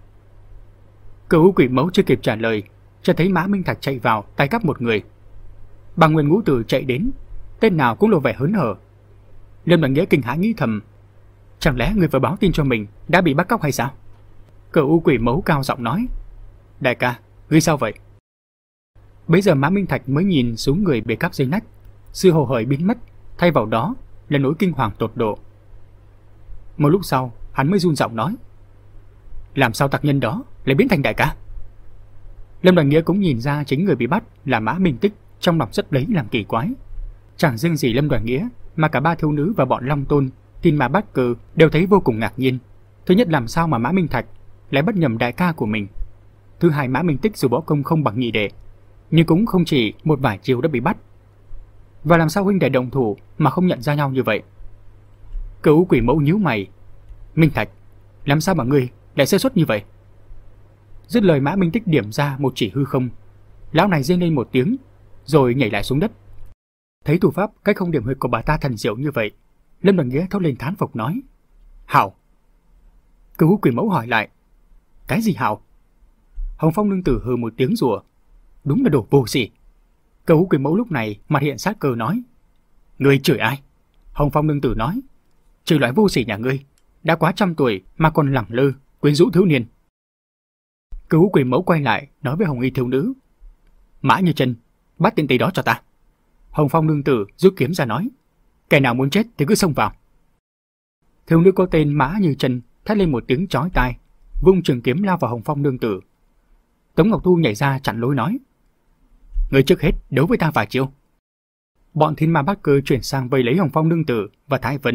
Speaker 1: Cửu U Quỷ Mẫu chưa kịp trả lời, cho thấy Mã Minh Thạch chạy vào tay cắp một người. Bàng Nguyên Ngũ Tử chạy đến, tên nào cũng lộ vẻ hớn hở. Lâm Đoàn Nghĩa kinh hãi nghĩ thầm, chẳng lẽ người vừa báo tin cho mình đã bị bắt cóc hay sao? Cửu U Quỷ Mẫu cao giọng nói, đại ca, ngươi sao vậy? Bấy giờ Mã Minh Thạch mới nhìn xuống người bị cắp dây nách, sự hồ hởi biến mất, thay vào đó là nỗi kinh hoàng tột độ. Một lúc sau, hắn mới run giọng nói, làm sao tặc nhân đó lại biến thành đại ca? Lâm Đoàn Nghĩa cũng nhìn ra chính người bị bắt là Mã Minh Tích, trong lòng rất lấy làm kỳ quái. Chẳng riêng gì Lâm Đoàn Nghĩa mà cả ba thiếu nữ và bọn Long Tôn, Thiên Ma Bát Cơ đều thấy vô cùng ngạc nhiên. Thứ nhất, làm sao mà Mã Minh Thạch lại bắt nhầm đại ca của mình? Thứ hai, Mã Minh Tích dù võ công không bằng nhị đệ, nhưng cũng không chỉ một vài chiều đã bị bắt. Và làm sao huynh đệ đồng thủ mà không nhận ra nhau như vậy? Cửu Quỷ Mẫu nhíu mày, Minh Thạch, làm sao mà ngươi lại sơ suất như vậy? Dứt lời, Mã Minh Tích điểm ra một chỉ hư không. Lão này rên lên một tiếng, rồi nhảy lại xuống đất. Thấy thủ pháp cách không điểm huyệt của bà ta thần diệu như vậy, Lâm Đoàn Nghĩa thốt lên thán phục nói, hảo. Cửu Quỷ Mẫu hỏi lại, cái gì hảo? Hồng Phong nương tử hừ một tiếng rủa, đúng là đồ vô sỉ. Cửu Quỷ Mẫu lúc này mặt hiện sát cơ nói, ngươi chửi ai? Hồng Phong nương tử nói, chửi loại vô sỉ nhà ngươi, đã quá trăm tuổi mà còn lẳng lơ quyến rũ thiếu niên. Cửu Quỷ Mẫu quay lại nói với Hồng Y thiếu nữ, Mã Như Chân, bắt tên tỳ đó cho ta. Hồng Phong nương tử rút kiếm ra nói, kẻ nào muốn chết thì cứ xông vào. Thiếu nữ có tên Mã Như Chân thét lên một tiếng chói tai, vung trường kiếm lao vào Hồng Phong nương tử. Tống Ngọc Thu nhảy ra chặn lối nói, người trước hết đấu với ta vài chiêu. Bọn Thiên Ma Bát Cơ chuyển sang vây lấy Hồng Phong nương tử và Thái Vân.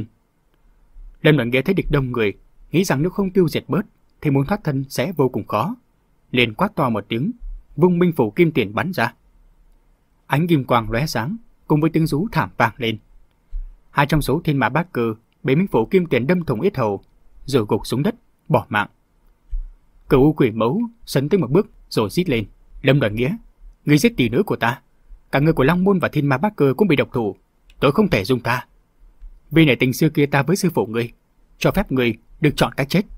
Speaker 1: Lâm Đoàn Nghĩa thấy địch đông người, nghĩ rằng nếu không tiêu diệt bớt thì muốn thoát thân sẽ vô cùng khó, liền quát to một tiếng, vung minh phủ kim tiền bắn ra. Ánh kim quang lóe sáng, cùng với tiếng rú thảm vang lên. Hai trong số Thiên Ma Bát Cơ bị minh phủ kim tiền đâm thủng yết hầu, rồi gục xuống đất bỏ mạng. Cửu Quỷ Mẫu sấn tới một bước rồi rít lên, Lâm Đoàn Nghĩa, ngươi giết tỷ nữ của ta, cả người của Long Môn và Thiên Ma Bát Cơ cũng bị độc thủ, tôi không thể dung tha. Vì nể tình xưa kia ta với sư phụ ngươi, cho phép ngươi được chọn cách chết.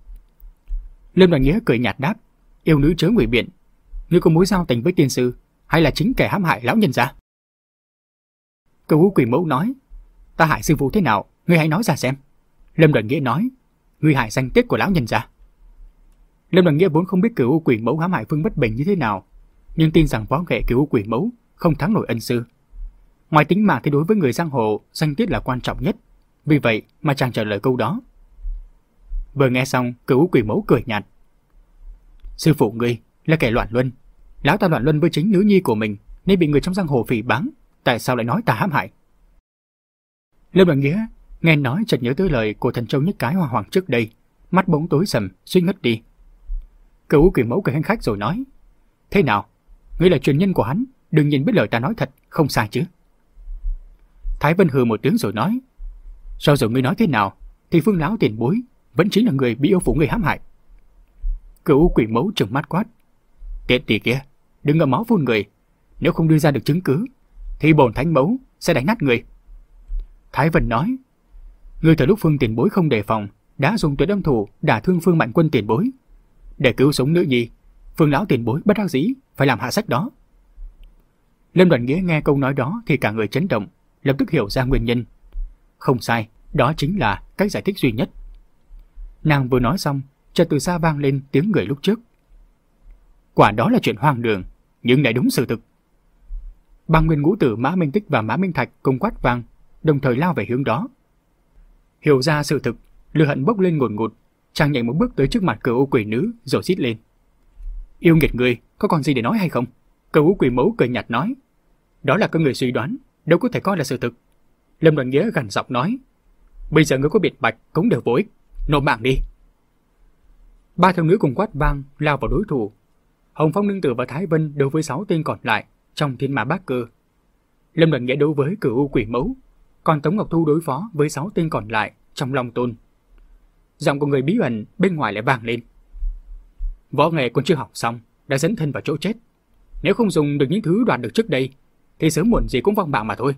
Speaker 1: Lâm Đoàn Nghĩa cười nhạt đáp, yêu nữ chớ ngụy biện, ngươi có mối giao tình với tiên sư hay là chính kẻ hãm hại lão nhân gia? Cửu Quỷ Mẫu nói, ta hại sư phụ thế nào, ngươi hãy nói ra xem. Lâm Đoàn Nghĩa nói, ngươi hại danh tiết của lão nhân gia. Lâm Đoàn Nghĩa vốn không biết Cửu Quỷ Mẫu hãm hại Phương Bất Bình như thế nào, nhưng tin rằng võ nghệ Cửu Quỷ Mẫu không thắng nổi ân sư. Ngoài tính mạng thì đối với người giang hồ, danh tiết là quan trọng nhất, vì vậy mà chàng trả lời câu đó. Vừa nghe xong, Cửu Quỷ Mẫu cười nhạt, sư phụ ngươi là kẻ loạn luân, lão ta loạn luân với chính nữ nhi của mình nên bị người trong giang hồ phỉ báng, tại sao lại nói ta hãm hại? Lâm Đoàn Nghĩa nghe nói chợt nhớ tới lời của thần châu Nhất Cái Hoa Hoàng trước đây, mắt bỗng tối sầm, suy ngất đi. Cửu Quỷ Mẫu cười khanh khách rồi nói, thế nào, ngươi là truyền nhân của hắn, đương nhiên biết lời ta nói thật, không sai chứ? Thái Vân hừ một tiếng rồi nói, cho dù ngươi nói thế nào thì Phương lão tiền bối vẫn chính là người bị yêu phụ ngươi hãm hại. Cửu Quỷ Mẫu trừng mắt quát, tiện tỷ kia, đừng ngậm máu phun người, nếu không đưa ra được chứng cứ thì bổn thánh mẫu sẽ đánh nát người. Thái Vân nói, ngươi thời lúc Phương tiền bối không đề phòng đã dùng tuyệt âm thủ đả thương Phương Mạnh Quân tiền bối, để cứu sống nữ nhi, Phương lão tiền bối bất đắc dĩ phải làm hạ sách đó. Lâm Đoàn Nghĩa nghe câu nói đó thì cả người chấn động, lập tức hiểu ra nguyên nhân. Không sai, đó chính là cách giải thích duy nhất. Nàng vừa nói xong, chợt từ xa vang lên tiếng người lúc trước. Quả đó là chuyện hoang đường, nhưng lại đúng sự thực. Bàng Nguyên Ngũ Tử, Mã Minh Tích và Mã Minh Thạch cùng quát vang, đồng thời lao về hướng đó. Hiểu ra sự thực, lửa hận bốc lên ngùn ngụt, chàng nhảy một bước tới trước mặt Cửu Quỷ nữ rồi rít lên, yêu nghiệt ngươi, có còn gì để nói hay không? Cửu Quỷ Mẫu cười nhạt nói, đó là các người suy đoán, đâu có thể coi là sự thực. Lâm Đoàn Nghĩa gằn giọng nói, bây giờ ngươi có biệt bạch cũng đều vô ích, nộp mạng đi. Ba thiếu nữ cùng quát vang lao vào đối thủ. Hồng Phong Nương Tử và Thái Vân đối với sáu tên còn lại trong Thiên Ma Bát Cơ. Lâm Đoàn Nghĩa đối với Cửu Quỷ Mẫu, còn Tống Ngọc Thu đối phó với sáu tên còn lại trong Long Tôn. Giọng của người bí ẩn bên ngoài lại vang lên, võ nghệ còn chưa học xong đã dẫn thân vào chỗ chết. Nếu không dùng được những thứ đoạt được trước đây thì sớm muộn gì cũng vong mạng mà thôi.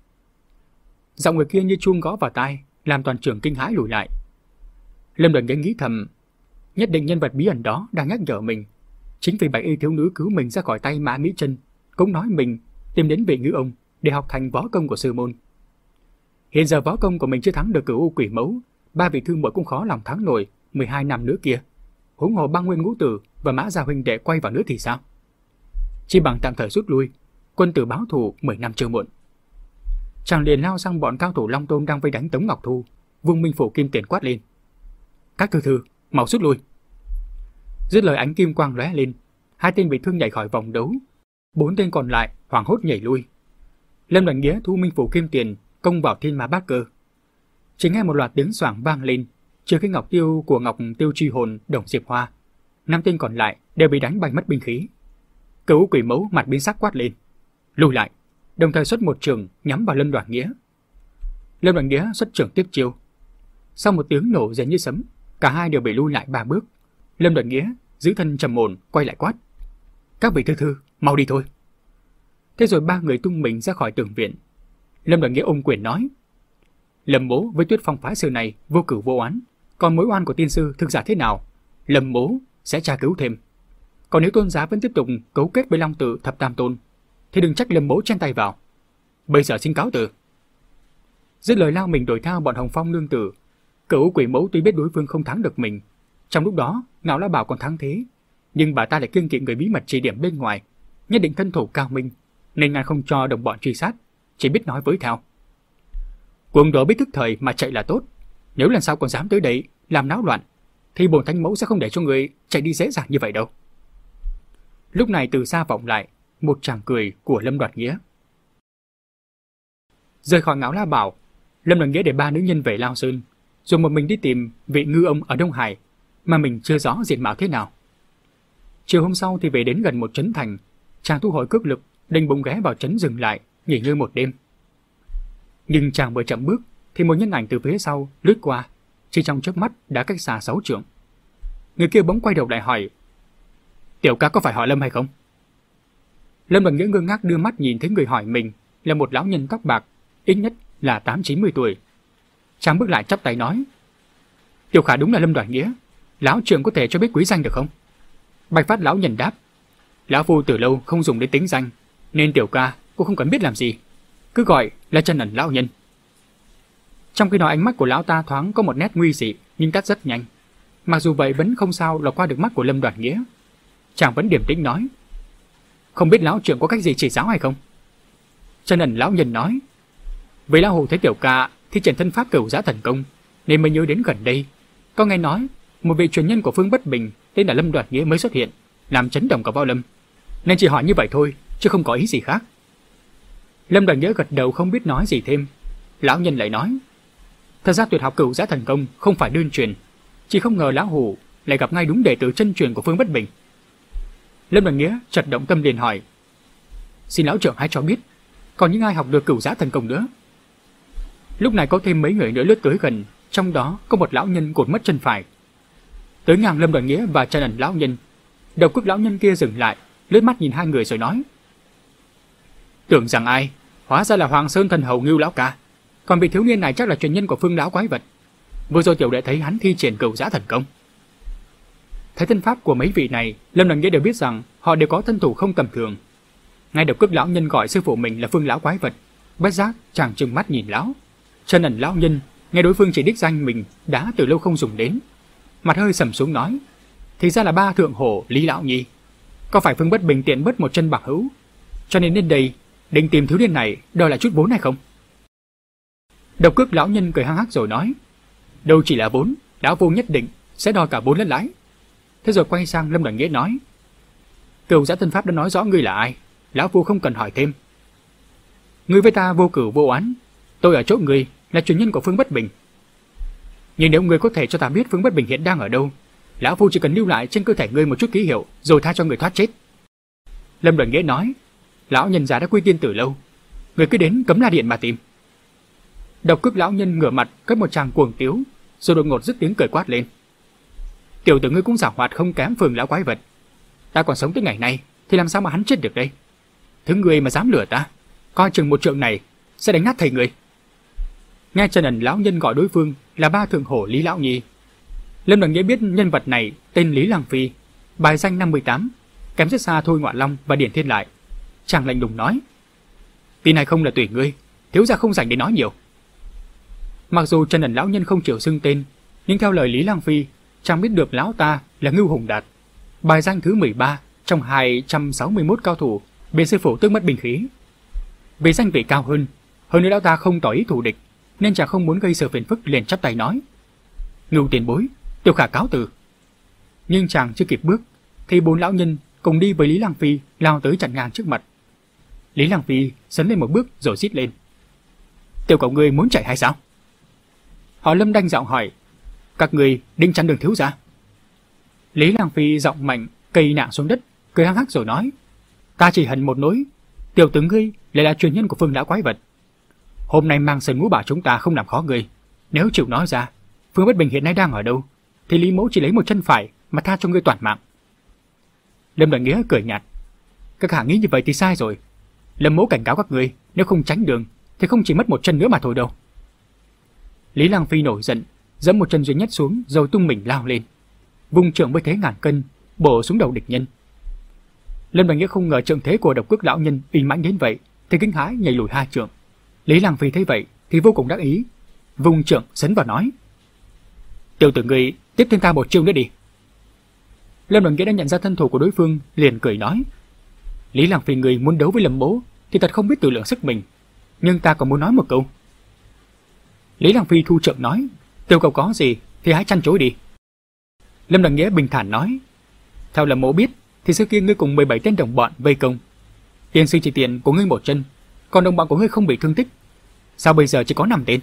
Speaker 1: Giọng người kia như chuông gõ vào tai, làm toàn trường kinh hãi lùi lại. Lâm Đoàn Nghĩa nghĩ thầm, nhất định nhân vật bí ẩn đó đang nhắc nhở mình. Chính vì bảy y thiếu nữ cứu mình ra khỏi tay Mã Mỹ Chân, cũng nói mình tìm đến vị ngư ông để học thành võ công của sư môn. Hiện giờ võ công của mình chưa thắng được Cửu Quỷ Mẫu, ba vị thư muội cũng khó lòng thắng nổi mười hai năm nữa kia. Huống hồ Băng Nguyên Ngũ Tử và Mã Gia huynh đệ quay vào nữa thì sao? Chỉ bằng tạm thời rút lui, quân tử báo thù mười năm chưa muộn. Chàng liền lao sang bọn cao thủ Long Tôn đang vây đánh Tống Ngọc Thu, vung minh phủ kim tiền quát lên, các thư thư mau rút lui. Dứt lời ánh kim quang lóe lên, hai tên bị thương nhảy khỏi vòng đấu, bốn tên còn lại hoảng hốt nhảy lui. Lâm Đoàn Nghĩa thu minh phủ kim tiền công vào Thiên Ma Bát Cơ. Chỉ nghe một loạt tiếng xoảng vang lên, trừ cái ngọc tiêu của Ngọc Tiêu Truy Hồn Đồng Diệp Hoa, năm tên còn lại đều bị đánh bay mất binh khí. Cửu Quỷ Mẫu mặt biến sắc quát lên, lùi lại, đồng thời xuất một trường nhắm vào Lâm Đoàn Nghĩa. Lâm Đoàn Nghĩa xuất trường tiếp chiêu. Sau một tiếng nổ rền như sấm, cả hai đều bị lui lại ba bước. Lâm Đoàn Nghĩa giữ thân trầm ổn quay lại quát, các vị thư thư mau đi thôi. Thế rồi ba người tung mình ra khỏi tường viện. Lâm Đoàn Nghĩa ôm quyền nói, Lâm Mỗ với Tuyết Phong phái sư này vô cửu vô oán, còn mối oan của tiên sư thực giả thế nào, Lâm Mỗ sẽ tra cứu thêm. Còn nếu tôn giá vẫn tiếp tục cấu kết với Long Tự Thập Tam Tôn thì đừng trách Lâm Mỗ chen tay vào. Bây giờ xin cáo từ. Dứt lời lao mình đuổi theo bọn Hồng Phong Nương Tử. Cửu Quỷ Mẫu tuy biết đối phương không thắng được mình, trong lúc đó Ngạo La Bảo còn thắng thế, nhưng bà ta lại kiêng kỵ người bí mật chỉ điểm bên ngoài, nhất định thân thủ cao minh, nên ngài không cho đồng bọn truy sát, chỉ biết nói với theo. Cuồng đồ biết thức thời mà chạy là tốt, nếu lần sau còn dám tới đây làm náo loạn thì bổn thánh mẫu sẽ không để cho người chạy đi dễ dàng như vậy đâu. Lúc này từ xa vọng lại một tràng cười của Lâm Đoàn Nghĩa. Rời khỏi Ngạo La Bảo, Lâm Đoàn Nghĩa để ba nữ nhân về Lao Sơn, rồi một mình đi tìm vị ngư ông ở Đông Hải mà mình chưa rõ diện mạo thế nào. Chiều hôm sau thì về đến gần một trấn thành, chàng thu hồi cước lực, định bụng ghé vào trấn dừng lại nghỉ ngơi một đêm. Nhưng chàng vừa chậm bước thì một nhân ảnh từ phía sau lướt qua, chỉ trong chớp mắt đã cách xa sáu trượng. Người kia bỗng quay đầu lại hỏi, tiểu ca có phải họ Lâm hay không? Lâm Đoàn Nghĩa ngơ ngác đưa mắt nhìn thấy người hỏi mình là một lão nhân tóc bạc, ít nhất là tám chín mươi tuổi. Chàng bước lại chắp tay nói, tiểu khả đúng là Lâm Đoàn Nghĩa, lão trưởng có thể cho biết quý danh được không? Bạch Phát lão nhân đáp, lão phu từ lâu không dùng đến tính danh, nên tiểu ca cũng không cần biết làm gì, cứ gọi là Chân Ẩn lão nhân. Trong khi đó ánh mắt của lão ta thoáng có một nét nguy dị nhưng tắt rất nhanh. Mặc dù vậy vẫn không sao lọt qua được mắt của Lâm Đoàn Nghĩa. Chàng vẫn điềm tĩnh nói, không biết lão trưởng có cách gì chỉ giáo hay không? Chân Ẩn lão nhân nói, vì lão hủ thấy tiểu ca thi triển thân pháp Cửu Giã thần công nên mới nhớ đến gần đây có nghe nói một vị truyền nhân của Phương Bất Bình tên là Lâm Đoàn Nghĩa mới xuất hiện, làm chấn động cả Võ Lâm, nên chỉ hỏi như vậy thôi chứ không có ý gì khác. Lâm Đoàn Nghĩa gật đầu không biết nói gì thêm. Lão nhân lại nói, thật ra tuyệt học Cửu Giã thần công không phải đơn truyền, chỉ không ngờ lão hủ lại gặp ngay đúng đệ tử chân truyền của Phương Bất Bình. Lâm Đoàn Nghĩa chợt động tâm liền hỏi, xin lão trưởng hãy cho biết còn những ai học được Cửu Giã thần công nữa? Lúc này có thêm mấy người nữa lướt tới gần, trong đó có một lão nhân cụt mất chân phải. Tới ngang Lâm Đoàn Nghĩa và Chân Ẩn lão nhân, đầu cước lão nhân kia dừng lại, lướt mắt nhìn hai người rồi nói, tưởng rằng ai, hóa ra là Hoàng Sơn thần hầu Ngưu lão ca, còn vị thiếu niên này chắc là truyền nhân của Phương lão quái vật. Vừa rồi tiểu đệ thấy hắn thi triển Cửu Giã thần công. Thấy thân pháp của mấy vị này, Lâm Đoàn Nghĩa đều biết rằng họ đều có thân thủ không tầm thường. Ngay đầu cước lão nhân gọi sư phụ mình là Phương lão quái vật, bất giác chàng trừng mắt nhìn lão. Chân Ẩn lão nhân nghe đối phương chỉ đích danh mình đã từ lâu không dùng đến, mặt hơi sầm xuống nói, thì ra là ba thượng hổ Lý lão nhi. Có phải Phương Bất Bình tiện bớt một chân bạc hữu, cho nên đến đây định tìm thiếu niên này đòi lại chút vốn hay không? Đầu cước lão nhân cười hăng hắc rồi nói, đâu chỉ là vốn, lão vô nhất định sẽ đòi cả vốn lẫn lãi. Thế rồi quay sang Lâm Đoàn Nghĩa nói, Cửu Giã Tân Pháp đã nói rõ ngươi là ai, lão phu không cần hỏi thêm. Ngươi với ta vô cửu vô oán, tôi ở chỗ ngươi là truyền nhân của Phương Bất Bình. Nhưng nếu ngươi có thể cho ta biết Phương Bất Bình hiện đang ở đâu, lão phu chỉ cần lưu lại trên cơ thể ngươi một chút ký hiệu rồi tha cho người thoát chết. Lâm Đoàn Nghĩa nói, lão nhân già đã quy tiên từ lâu, người cứ đến Cấm La Điện mà tìm. Độc Cước lão nhân ngửa mặt cất một tràng cuồng tiếu, rồi đột ngột dứt tiếng cười quát lên. Tiểu tử ngươi cũng giảo hoạt không kém Phường lão quái vật. Ta còn sống tới ngày nay thì làm sao mà hắn chết được đây? Thứ ngươi mà dám lừa ta, coi chừng một trượng này sẽ đánh nát thầy ngươi. Nghe Trần Ẩn lão nhân gọi đối phương là ba thượng hổ Lý Lão Nhi. Lâm Đoàn Nghĩa biết nhân vật này tên Lý Lang Phi, bài danh năm mươi tám, kém rất xa Thôi Ngọa Long và Điển Thiên Lại. Chàng lạnh lùng nói, tin hay không là tùy ngươi, thiếu gia không rảnh để nói nhiều. Mặc dù Trần Ẩn lão nhân không chịu xưng tên, nhưng theo lời Lý Lang Phi, chàng biết được lão ta là Ngưu Hùng Đạt, bài danh thứ mười ba trong hai trăm sáu mươi mốt cao thủ bên sư phụ tước mất binh khí. Vì danh vị cao hơn, hơn nữa lão ta không tỏ ý thù địch, nên chàng không muốn gây sự phiền phức, liền chắp tay nói, Ngưu tiền bối, Tiểu Khả cáo từ. Nhưng chàng chưa kịp bước thì bốn lão nhân cùng đi với Lý Lang Phi lao tới chặn ngang trước mặt. Lý Lang Phi sấn lên một bước rồi rít lên, Tiểu cậu ngươi muốn chạy hay sao? Họ Lâm đanh giọng hỏi, các người định chặn đường thiếu gia? Lý Lang Phi giọng mạnh cây nạng xuống đất, cười hắc hắc rồi nói, ta chỉ hận một nỗi, tiểu tử ngươi lại là truyền nhân của Phương lão quái vật. Hôm nay mang Sơn Ngũ bảo chúng ta không làm khó ngươi, nếu chịu nói ra Phương Bất Bình hiện nay đang ở đâu, thì Lý mẫu chỉ lấy một chân phải mà tha cho ngươi toàn mạng. Lâm Đoàn Nghĩa cười nhạt, các hạ nghĩ như vậy thì sai rồi. Lâm mẫu cảnh cáo các ngươi, nếu không tránh đường thì không chỉ mất một chân nữa mà thôi đâu. Lý Lang Phi nổi giận, giẫm một chân duy nhất xuống rồi tung mình lao lên, vung trượng với thế ngàn cân bổ xuống đầu địch nhân. Lâm Đoàn Nghĩa không ngờ trượng thế của Độc Cước lão nhân uy mãnh đến vậy, thì kinh hãi nhảy lùi hai trượng. Lý Lang Phi thấy vậy thì vô cùng đắc ý, vung trượng sấn vào nói, tiểu tử ngươi tiếp thêm ta một chiêu nữa đi. Lâm Đoàn Nghĩa đã nhận ra thân thủ của đối phương, liền cười nói, Lý Lang Phi người muốn đấu với Lâm mẫu thì thật không biết tự lượng sức mình, nhưng ta còn muốn nói một câu. Lý Lang Phi thu trượng nói, tiểu cậu có gì thì hãy chăn chối đi. Lâm Đoàn Nghĩa bình thản nói, theo Lâm mẫu biết thì xưa kia ngươi cùng mười bảy tên đồng bọn vây công, tiền sư chỉ tiền của ngươi một chân, còn đồng bọn của ngươi không bị thương tích, sao bây giờ chỉ có năm tên?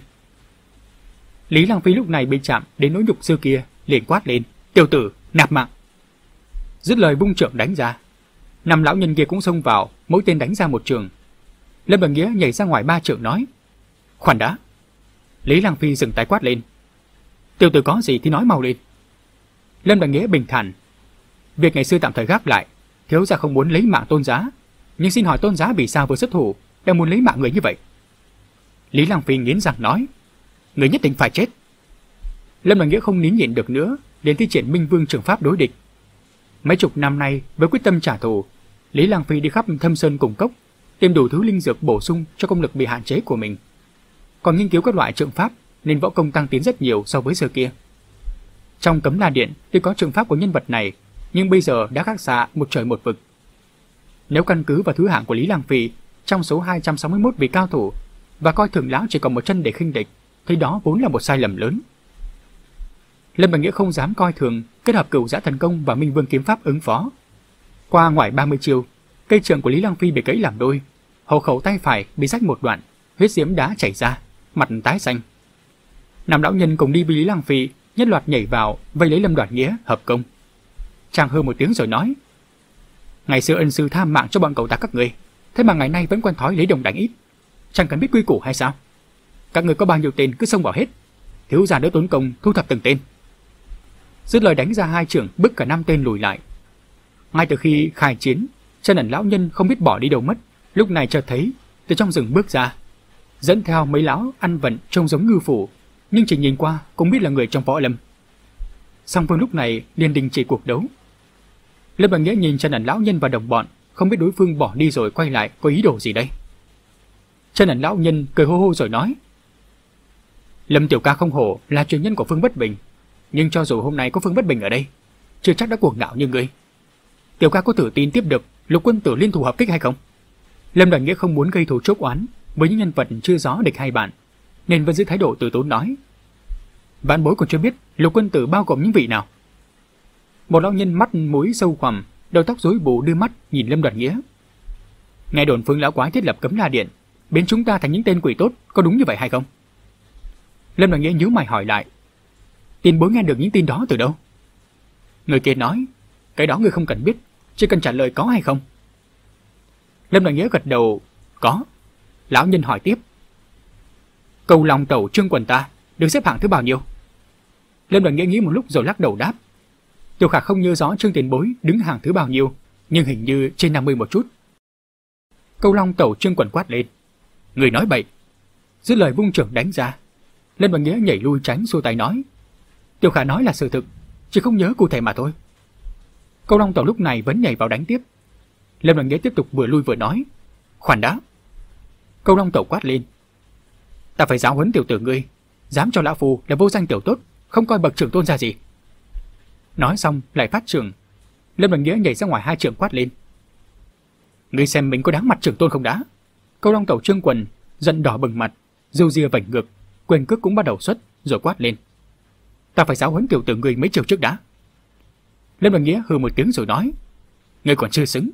Speaker 1: Lý Lang Phi lúc này bị chạm đến nỗi nhục xưa kia, liền quát lên, tiểu tử nạp mạng. Dứt lời vung trượng đánh ra, năm lão nhân kia cũng xông vào, mỗi tên đánh ra một trường. Lâm Đoàn Nghĩa nhảy ra ngoài ba trượng nói, khoan đã. Lý Lang Phi dừng tay quát lên, tiểu tử có gì thì nói mau lên. Lâm Đoàn Nghĩa bình thản, việc ngày xưa tạm thời gác lại, thiếu gia không muốn lấy mạng Tôn Giá, nhưng xin hỏi Tôn Giá vì sao vừa xuất thủ đang muốn lấy mạng người như vậy? Lý Lang Phi nghiến răng nói, người nhất định phải chết. Lâm Đoàn Nghĩa không nín nhịn được nữa, liền thi triển Minh Vương trường pháp đối địch. Mấy chục năm nay với quyết tâm trả thù, Lý Lang Phi đi khắp thâm sơn cùng cốc, tìm đủ thứ linh dược bổ sung cho công lực bị hạn chế của mình, còn nghiên cứu các loại trượng pháp nên võ công tăng tiến rất nhiều so với xưa kia. Trong Cấm La Điện tuy có trượng pháp của nhân vật này, nhưng bây giờ đã khác xa một trời một vực. Nếu căn cứ vào thứ hạng của Lý Lang Phi trong số hai trăm sáu mươi mốt vị cao thủ và coi thường lão chỉ còn một chân để khinh địch, thì đó vốn là một sai lầm lớn. Lâm Đoàn Nghĩa không dám coi thường, kết hợp Cửu Giã thần công và Minh Vương kiếm pháp ứng phó. Qua ngoài ba mươi chiêu, cây trượng của Lý Lang Phi bị gãy làm đôi, hổ khẩu tay phải bị rách một đoạn, huyết diễm đá chảy ra, mặt tái xanh. Năm lão nhân cùng đi với Lý Lang Phi nhất loạt nhảy vào vây lấy Lâm Đoàn Nghĩa hợp công. Chàng hừ một tiếng rồi nói, ngày xưa ân sư tham mạng cho bọn cậu ta các người, thế mà ngày nay vẫn quen thói lấy đồng đánh ít, chẳng cần biết quy củ hay sao? Các người có bao nhiêu tên cứ xông vào hết, thiếu gia đỡ tốn công thu thập từng tên. Dứt lời đánh ra hai chưởng bức cả năm tên lùi lại. Ngay từ khi khai chiến, Trần Ẩn lão nhân không biết bỏ đi đâu mất, lúc này chợt thấy từ trong rừng bước ra, dẫn theo mấy lão ăn vận trông giống ngư phủ, nhưng chỉ nhìn qua cũng biết là người trong võ lâm. Song phương lúc này liền đình chỉ cuộc đấu. Lâm Đoàn Nghĩa nhìn Trần Ẩn lão nhân và đồng bọn, không biết đối phương bỏ đi rồi quay lại có ý đồ gì đây. Trần Ẩn lão nhân cười hô hô rồi nói, Lâm tiểu ca không hổ là truyền nhân của Phương Bất Bình, nhưng cho dù hôm nay có Phương Bất Bình ở đây, chưa chắc đã cuồng ngạo như ngươi. Tiểu ca có tự tin tiếp được Lục quân tử liên thủ hợp kích hay không? Lâm Đoàn Nghĩa không muốn gây thù chuốc oán với những nhân vật chưa rõ địch hay bạn, nên vẫn giữ thái độ từ tốn nói, vạn bối còn chưa biết Lục quân tử bao gồm những vị nào. Một lão nhân mắt mũi sâu hoằm, đầu tóc rối bù đưa mắt nhìn Lâm Đoàn Nghĩa. Nghe đồn Phương lão quái thiết lập cấm la điện, biến chúng ta thành những tên quỷ tốt, có đúng như vậy hay không? Lâm Đoàn Nghĩa nhíu mày hỏi lại. Tiền bối nghe được những tin đó từ đâu? Người kia nói, cái đó ngươi không cần biết, chỉ cần trả lời có hay không. Lâm Đoàn Nghĩa gật đầu, có. Lão nhân hỏi tiếp. Cầu lòng tẩu Trương Quần ta được xếp hạng thứ bao nhiêu? Lâm Đoàn Nghĩa nghĩ một lúc rồi lắc đầu đáp. Tiểu Khả không nhớ rõ Trương tiền bối đứng hàng thứ bao nhiêu, nhưng hình như trên năm mươi một chút. Câu long tẩu Trương Quần quát lên. Người nói bậy. Dứt lời vung trưởng đánh ra. Lâm Đoàn Nghĩa nhảy lui tránh xua tay nói. Tiểu Khả nói là sự thực, chỉ không nhớ cụ thể mà thôi. Câu long tẩu lúc này vẫn nhảy vào đánh tiếp. Lâm Đoàn Nghĩa tiếp tục vừa lui vừa nói. Khoan đã. Câu long tẩu quát lên. Ta phải giáo huấn tiểu tử ngươi, dám cho lão phu là vô danh tiểu tốt, không coi bậc trưởng tôn ra gì. Nói xong lại phát trưởng. Lâm Đoàn Nghĩa nhảy ra ngoài hai trượng quát lên. Ngươi xem mình có đáng mặt trưởng tôn không đã? Câu long tẩu Trương Quần giận đỏ bừng mặt, râu ria vảnh ngược, quyền cước cũng bắt đầu xuất, rồi quát lên. Ta phải giáo huấn tiểu tử ngươi mấy chiều trước đã. Lâm Đoàn Nghĩa hừ một tiếng rồi nói. Ngươi còn chưa xứng.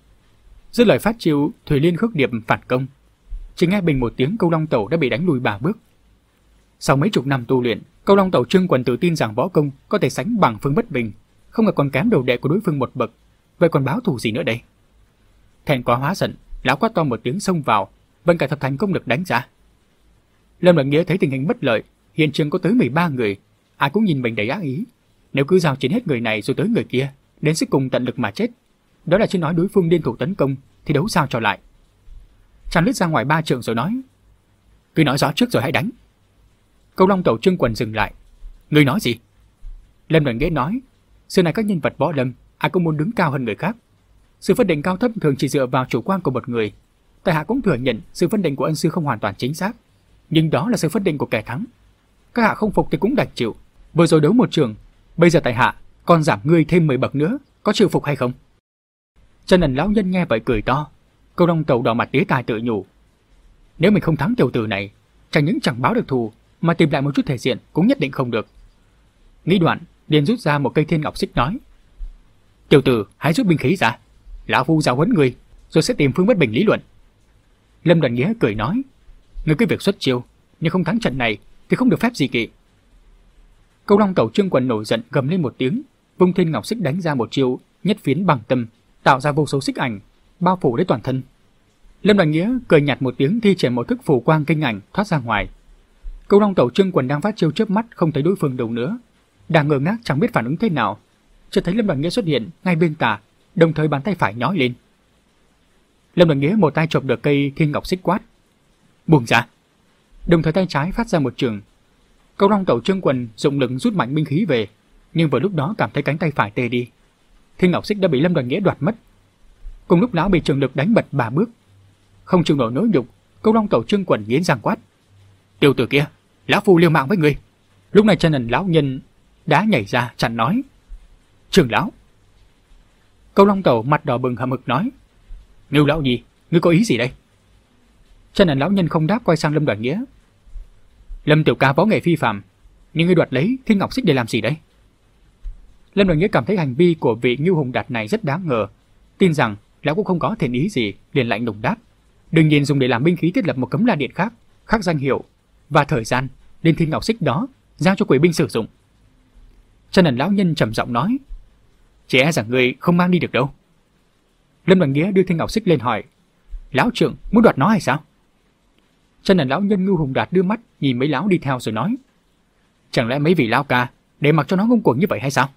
Speaker 1: Dứt lời phát chiêu, Thủy Liên khước điệp phản công. Chỉ nghe bình một tiếng, câu long tẩu đã bị đánh lùi ba bước. Sau mấy chục năm tu luyện, câu long tẩu Trương Quần tự tin rằng võ công có thể sánh bằng Phương Bất Bình, không ngờ còn kém đầu đệ của đối phương một bậc. Vậy còn báo thù gì nữa đây? Thẹn quá hóa giận, lão quát to một tiếng xông vào, vận cả thập thành công lực đánh ra. Lâm Đoàn Nghĩa thấy tình hình bất lợi, hiện trường có tới mười ba người, ai cũng nhìn mình đầy ác ý. Nếu cứ giao chiến hết người này rồi tới người kia, đến sức cùng tận lực mà chết, đó là chưa nói đối phương liên thủ tấn công, thì đấu sao cho lại. Chàng lướt ra ngoài ba trượng rồi nói. Cứ nói rõ trước rồi hãy đánh. Câu long tẩu Trương Quần dừng lại. Ngươi nói gì? Lâm Đoàn Nghĩa nói. Xưa này các nhân vật võ lâm ai cũng muốn đứng cao hơn người khác. Sự phân định cao thấp thường chỉ dựa vào chủ quan của một người. Tại hạ cũng thừa nhận sự phân định của ân sư không hoàn toàn chính xác, nhưng đó là sự phân định của kẻ thắng. Các hạ không phục thì cũng đành chịu. Vừa rồi đấu một trường, bây giờ tại hạ còn giảm ngươi thêm mười bậc nữa, có chịu phục hay không? Chân ẩn lão nhân nghe vậy cười to. Câu long tẩu đỏ mặt tía tai tự nhủ. Nếu mình không thắng tiểu tử này, chẳng những chẳng báo được thù, mà tìm lại một chút thể diện cũng nhất định không được. Nghĩ đoạn, liền rút ra một cây thiên ngọc xích nói. Tiểu tử, hãy rút binh khí ra, lão phu giáo huấn người, rồi sẽ tìm Phương Bất Bình lý luận. Lâm Đoàn Nghĩa cười nói. Người cứ việc xuất chiêu, nhưng không thắng trận này thì không được phép gì kỵ. Câu long tẩu Trương Quần nổi giận gầm lên một tiếng, vung thiên ngọc xích đánh ra một chiêu nhất phiến bằng tâm, tạo ra vô số xích ảnh bao phủ lấy toàn thân. Lâm Đoàn Nghĩa cười nhạt một tiếng, thi triển một thức phù quang kinh ảnh thoát ra ngoài. Câu long tẩu Trương Quần đang phát chiêu chớp mắt không thấy đối phương đâu nữa, đang ngơ ngác chẳng biết phản ứng thế nào, chợt thấy Lâm Đoàn Nghĩa xuất hiện ngay bên tả, đồng thời bàn tay phải nhói lên. Lâm Đoàn Nghĩa một tay chộp được cây thiên ngọc xích quát. Buông ra. Đồng thời tay trái phát ra một trường. Câu long tẩu Trương Quần dụng lực rút mạnh binh khí về, nhưng vừa lúc đó cảm thấy cánh tay phải tê đi. Thiên ngọc xích đã bị Lâm Đoàn Nghĩa đoạt mất. Cùng lúc lão bị trường lực đánh bật ba bước. Không chịu nổi nỗi nhục, câu long tẩu Trương Quần nghiến răng quát. Tiểu tử kia, lão phu liều mạng với người. Lúc này chân ẩn lão nhân đã nhảy ra chặn nói. Trưởng lão. Câu long tẩu mặt đỏ bừng hậm hực nói. Ngưu lão gì, ngươi có ý gì đây? Chân ẩn lão nhân không đáp, quay sang Lâm Đoàn Nghĩa. Lâm tiểu ca võ nghệ phi phàm, nhưng ngươi đoạt lấy thiên ngọc xích để làm gì đấy? Lâm Đoàn Nghĩa cảm thấy hành vi của vị Ngưu Hùng Đạt này rất đáng ngờ, tin rằng lão cũng không có thiện ý gì, liền lạnh lùng đáp. Đương nhiên dùng để làm binh khí thiết lập một cấm la điện khác, khác danh hiệu và thời gian, nên thiên ngọc xích đó giao cho quỷ binh sử dụng. Chân ẩn lão nhân trầm giọng nói. Chỉ e rằng ngươi không mang đi được đâu. Lâm Đoàn Nghĩa đưa thiên ngọc xích lên hỏi. Lão trưởng muốn đoạt nó hay sao? Chân ẩn lão nhân Ngưu Hùng Đạt đưa mắt nhìn mấy lão đi theo rồi nói. Chẳng lẽ mấy vị lão ca để mặc cho nó ngông cuồng như vậy hay sao?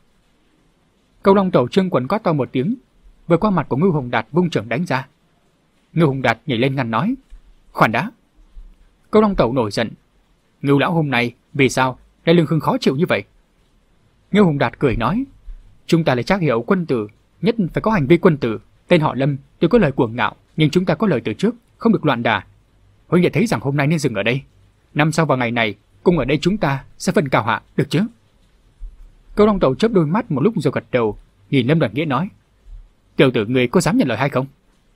Speaker 1: Câu long tẩu Trương Quần quát to một tiếng, vừa qua mặt của Ngưu Hùng Đạt vung trưởng đánh ra. Ngưu Hùng Đạt nhảy lên ngăn nói. Khoan đã. Câu long tẩu nổi giận. Ngưu lão hôm nay vì sao lại lưng khưng khó chịu như vậy? Ngưu Hùng Đạt cười nói. Chúng ta là trác hiệu quân tử, nhất phải có hành vi quân tử. Tên họ Lâm tuy có lời cuồng ngạo, nhưng chúng ta có lời từ trước, không được loạn đà. Huynh đệ thấy rằng hôm nay nên dừng ở đây. Năm sau vào ngày này, cùng ở đây chúng ta sẽ phân cao hạ, được chứ? Câu long tẩu chớp đôi mắt một lúc rồi gật đầu, nhìn Lâm Đoàn Nghĩa nói. Tiểu tử người có dám nhận lời hay không?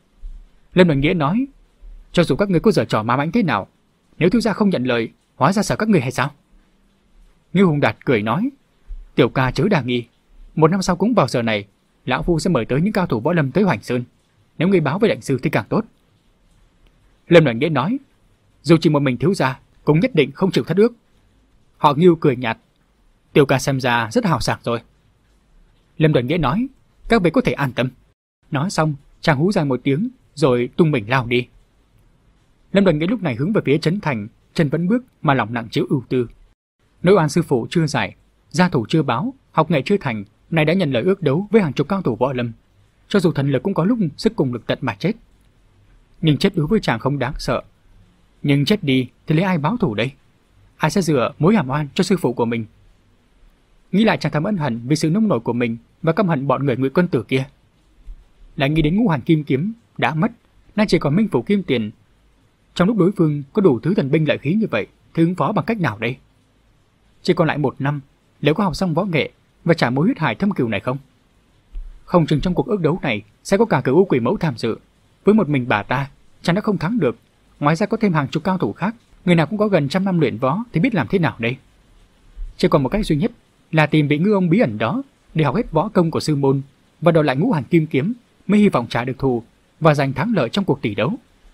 Speaker 1: Lâm Đoàn Nghĩa nói. Cho dù các ngươi có giở trò ma mãnh thế nào, nếu thiếu gia không nhận lời, hóa ra sợ các ngươi hay sao? Ngưu Hùng Đạt cười nói. Tiểu ca chớ đa nghi, một năm sau cũng vào giờ này, lão phu sẽ mời tới những cao thủ võ lâm tới Hoành Sơn. Nếu ngươi báo với đại sư thì càng tốt. Lâm Đoàn Nghĩa nói, dù chỉ một mình thiếu gia cũng nhất định không chịu thất ước. Họ Ngưu cười nhạt, Tiểu ca xem ra rất hào sảng rồi. Lâm Đoàn Nghĩa nói, các vị có thể an tâm. Nói xong, chàng hú dài một tiếng, rồi tung mình lao đi. Lâm Đoàn Nghĩa lúc này hướng về phía Trấn Thành, chân vẫn bước mà lòng nặng chịu ưu tư. Nỗi oan sư phụ chưa giải, gia thủ chưa báo, học nghệ chưa thành, này đã nhận lời ước đấu với hàng chục cao thủ võ lâm. Cho dù thần lực cũng có lúc sức cùng lực tận mà chết. Nhưng chết đối với chàng không đáng sợ. Nhưng chết đi thì lấy ai báo thù đây? Ai sẽ rửa mối hàm oan cho sư phụ của mình? Nghĩ lại chàng thầm ân hận vì sự nông nổi của mình và căm hận bọn người Ngụy Quân Tử kia. Lại nghĩ đến ngũ hành kim kiếm đã mất, nay chỉ còn Minh Phủ Kim Tiền. Trong lúc đối phương có đủ thứ thần binh lợi khí như vậy thì ứng phó bằng cách nào đây? Chỉ còn lại một năm, liệu có học xong võ nghệ và trả mối huyết hải thâm cừu này không? Không chừng trong cuộc ước đấu này sẽ có cả Cửu U Quỷ Mẫu tham dự. Với một mình bà ta, chàng đã không thắng được. Ngoài ra có thêm hàng chục cao thủ khác, người nào cũng có gần trăm năm luyện võ thì biết làm thế nào đây? Chỉ còn một cách duy nhất là tìm vị ngư ông bí ẩn đó để học hết võ công của sư môn và đòi lại ngũ hành kim kiếm, mới hy vọng trả được thù và giành thắng lợi trong cuộc tỷ đấu.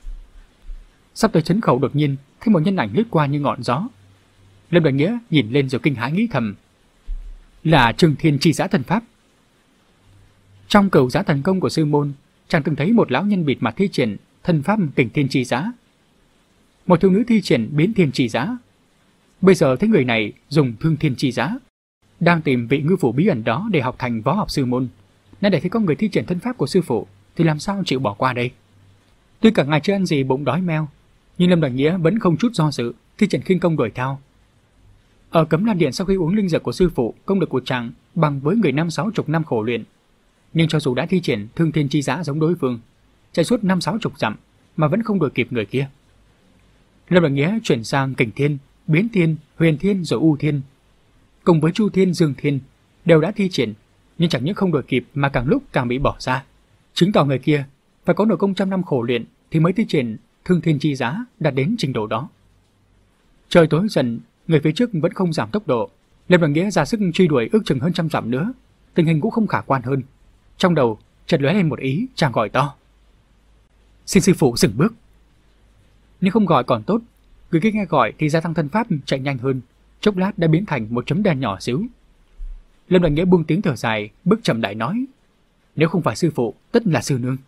Speaker 1: Sắp tới trấn khẩu đột nhiên thấy một nhân ảnh lướt qua như ngọn gió. Lâm Đoàn Nghĩa nhìn lên rồi kinh hãi nghĩ thầm, là Trừng Thiên Chi Giã Thần Pháp. Trong Cửu Giã Thần Công của sư môn, chàng từng thấy một lão nhân bịt mặt thi triển thần pháp Kình Thiên Chi Giã, một thiếu nữ thi triển Biến Thiên Chi Giã. Bây giờ thấy người này dùng Thương Thiên Chi Giã, đang tìm vị ngư phủ bí ẩn đó để học thành võ học sư môn. Nay để thấy có người thi triển thân pháp của sư phụ thì làm sao chịu bỏ qua đây? Tuy cả ngày chưa ăn gì bụng đói meo, nhưng Lâm Đoàn Nghĩa vẫn không chút do dự thi triển khinh công đuổi theo. Ở Cấm Lan Điện sau khi uống linh dược của sư phụ, công lực của chàng bằng với người năm sáu chục năm khổ luyện. Nhưng cho dù đã thi triển Thương Thiên Chi Giã giống đối phương, chạy suốt năm sáu chục dặm mà vẫn không đuổi kịp người kia. Lâm Đoàn Nghĩa chuyển sang Kình Thiên, Biến Thiên, Huyền Thiên rồi U Thiên, cùng với Chu Thiên, Dương Thiên đều đã thi triển, nhưng chẳng những không đuổi kịp mà càng lúc càng bị bỏ ra, chứng tỏ người kia phải có nội công trăm năm khổ luyện thì mới thi triển Thương Thiên Chi Giã đạt đến trình độ đó. Trời tối dần, người phía trước vẫn không giảm tốc độ. Lâm Đoàn Nghĩa ra sức truy đuổi ước chừng hơn trăm dặm nữa, tình hình cũng không khả quan hơn. Trong đầu chợt lóe lên một ý, chàng gọi to, xin sư phụ dừng bước. Nhưng không gọi còn tốt, người kia nghe gọi thì gia tăng thân pháp chạy nhanh hơn, chốc lát đã biến thành một chấm đen nhỏ xíu. Lâm Đoàn Nghĩa buông tiếng thở dài, bước chậm lại nói, nếu không phải sư phụ, tất là sư nương.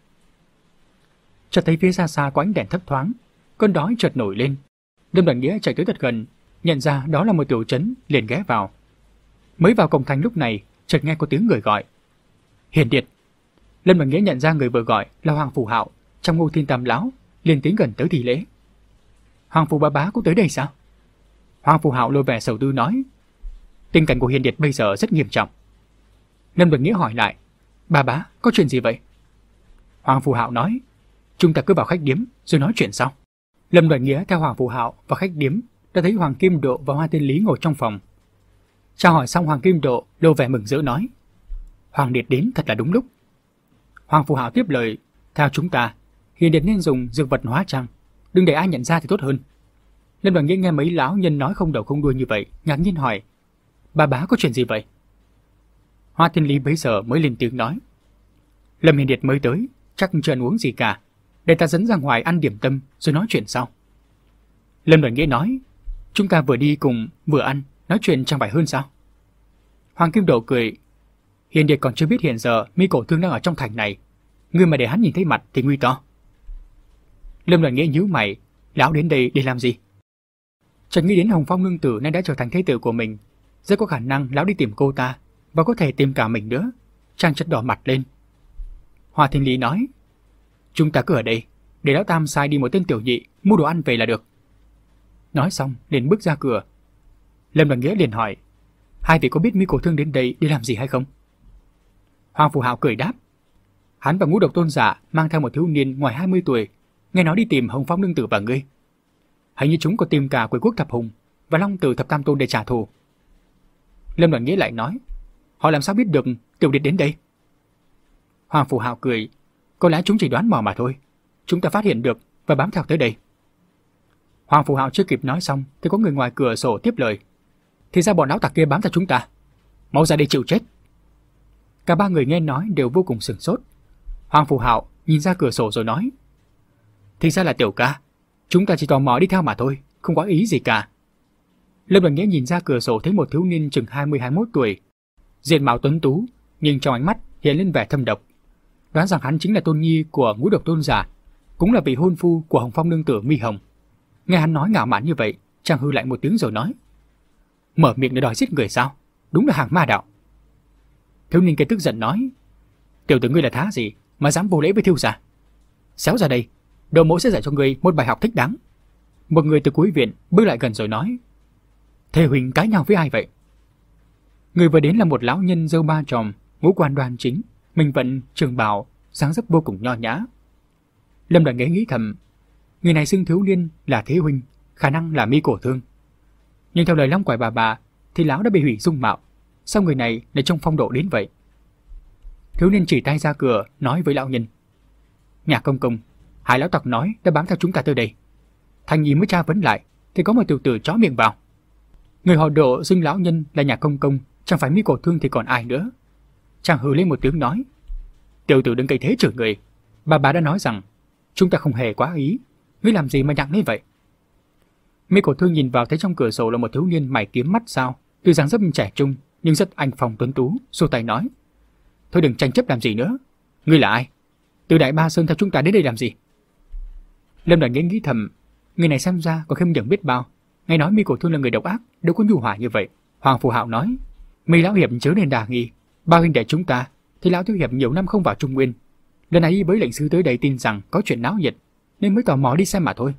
Speaker 1: Chợt thấy phía xa xa có ánh đèn thấp thoáng, cơn đói chợt nổi lên. Lâm Đoàn Nghĩa chạy tới thật gần, nhận ra đó là một tiểu trấn, liền ghé vào. Mới vào cổng thành lúc này, chợt nghe có tiếng người gọi, Hiền Điệt. Lâm Đoàn Nghĩa nhận ra người vừa gọi là Hoàng Phù Hạo trong Ngô Thiên Tam Lão, liền tiến gần tới thi lễ. Hoàng Phù bá bá cũng tới đây sao? Hoàng Phù Hạo lôi vẻ sầu tư nói, tình cảnh của Hiền Điệt bây giờ rất nghiêm trọng. Lâm Đoàn Nghĩa hỏi lại, bà bá có chuyện gì vậy? Hoàng Phù Hạo nói, chúng ta cứ vào khách điếm rồi nói chuyện sau. Lâm Đoàn Nghĩa theo Hoàng Phù Hạo vào khách điếm, đã thấy Hoàng Kim Độ và Hoa Tiên Lý ngồi trong phòng. Chào hỏi xong, Hoàng Kim Độ lộ vẻ mừng rỡ nói, Hoàng Điệt đến thật là đúng lúc. Hoàng Phù Hạo tiếp lời, theo chúng ta, Hiền Điệt nên dùng dược vật hóa trang, đừng để ai nhận ra thì tốt hơn. Lâm Đoàn Nghĩa nghe mấy lão nhân nói không đầu không đuôi như vậy, ngạc nhiên hỏi, bà bá có chuyện gì vậy? Hoa Tiên Lý bấy giờ mới lên tiếng nói, Lâm Hiền Điệt mới tới, chắc chưa ăn uống gì cả, để ta dẫn ra ngoài ăn điểm tâm rồi nói chuyện sau. Lâm Đoàn Nghĩa nói, chúng ta vừa đi cùng vừa ăn, nói chuyện chẳng phải hơn sao? Hoàng Kim Độ cười, Hiền Điệt còn chưa biết hiện giờ Mi Cổ Thương đang ở trong thành này, ngươi mà để hắn nhìn thấy mặt thì nguy to. Lâm Đoàn Nghĩa nhíu mày, lão đến đây để làm gì? Chợt nghĩ đến Hồng Phong nương tử nay đã trở thành thế tử của mình, rất có khả năng lão đi tìm cô ta và có thể tìm cả mình nữa. Chàng chợt đỏ mặt lên. Hoa Thiên Lý nói, chúng ta cứ ở đây, để lão Tam sai đi một tên tiểu nhị mua đồ ăn về là được. Nói xong liền bước ra cửa. Lâm Đoàn Nghĩa liền hỏi, hai vị có biết Mi Cổ Thương đến đây để làm gì hay không? Hoàng Phù Hạo cười đáp, hắn và Ngũ Độc Tôn giả mang theo một thiếu niên ngoài hai mươi tuổi, nghe nói đi tìm Hồng Phong nương tử và ngươi. Hình như chúng còn tìm cả Quỷ Quốc Thập Hùng và Long Tử Thập Tam Tôn để trả thù. Lâm Đoàn Nghĩa lại nói, họ làm sao biết được tiểu điệt đến đây? Hoàng Phù Hạo cười, có lẽ chúng chỉ đoán mò mà thôi, chúng ta phát hiện được và bám theo tới đây. Hoàng Phù Hạo chưa kịp nói xong thì có người ngoài cửa sổ tiếp lời, thì ra bọn lão tặc kia bám theo chúng ta, mau ra đây chịu chết. Cả ba người nghe nói đều vô cùng sửng sốt. Hoàng Phù Hạo nhìn ra cửa sổ rồi nói: thì ra là Tiểu ca, chúng ta chỉ tò mò đi theo mà thôi, không có ý gì cả. Lâm Đoàn Nghĩa nhìn ra cửa sổ thấy một thiếu niên chừng hai mươi hai mươi mốt tuổi, diện mạo tuấn tú, nhưng trong ánh mắt hiện lên vẻ thâm độc. Đoán rằng hắn chính là tôn nhi của Ngũ Độc Tôn giả, cũng là vị hôn phu của Hồng Phong nương tử Mi Hồng. Nghe hắn nói ngạo mạn như vậy, chàng hư lại một tiếng rồi nói: mở miệng để đòi giết người sao? Đúng là hàng ma đạo. Thiếu niên kia tức giận nói: tiểu tử ngươi là thá gì mà dám vô lễ với thiếu gia? Xéo ra đây, đồ mẫu sẽ dạy cho ngươi một bài học thích đáng. Một người từ cuối viện bước lại gần rồi nói: thề huynh cãi nhau với ai vậy? Người vừa đến là một lão nhân râu ba chòm, ngũ quan đoan chính, mình vận trường bào, dáng dấp vô cùng nho nhã. Lâm Đoàn Nghĩa nghĩ thầm, người này xưng thiếu niên là Thế huynh, khả năng là Mi Cổ Thương. Nhưng theo lời long quải bà bà thì lão đã bị hủy dung mạo, sao người này lại trong phong độ đến vậy? Thiếu niên chỉ tay ra cửa nói với lão nhân: nhà công công, hai lão tặc nói đã bám theo chúng ta tới đây. Thành Nhi mới tra vấn lại thì có một tiểu tử chó miệng vào. Người họ Độ xưng lão nhân là nhà công công, chẳng phải Mi Cổ Thương thì còn ai nữa. Chàng hừ lên một tiếng nói: tiểu tử đừng cậy thế chửi người, bà bà đã nói rằng chúng ta không hề quá ý, ngươi làm gì mà nhặng lên vậy? Mi Cổ Thương nhìn vào thấy trong cửa sổ là một thiếu niên mày kiếm mắt sao, tuy dáng dấp trẻ trung nhưng rất anh phong tuấn tú, xua tay nói: thôi đừng tranh chấp làm gì nữa, ngươi là ai? Từ Đại Ba Sơn theo chúng ta đến đây làm gì? Lâm Đoàn Nghĩa nghĩ thầm, người này xem ra có khiêm nhường biết bao, nghe nói Mi Cổ Thương là người độc ác, đâu có nhu hòa như vậy. Hoàng Phù Hạo nói: Mi lão hiệp chớ nên đà nghi, ba huynh đệ chúng ta thì lão thiếu hiệp nhiều năm không vào Trung Nguyên, lần này với lệnh sư tới đây tin rằng có chuyện náo nhiệt nên mới tò mò đi xem mà thôi.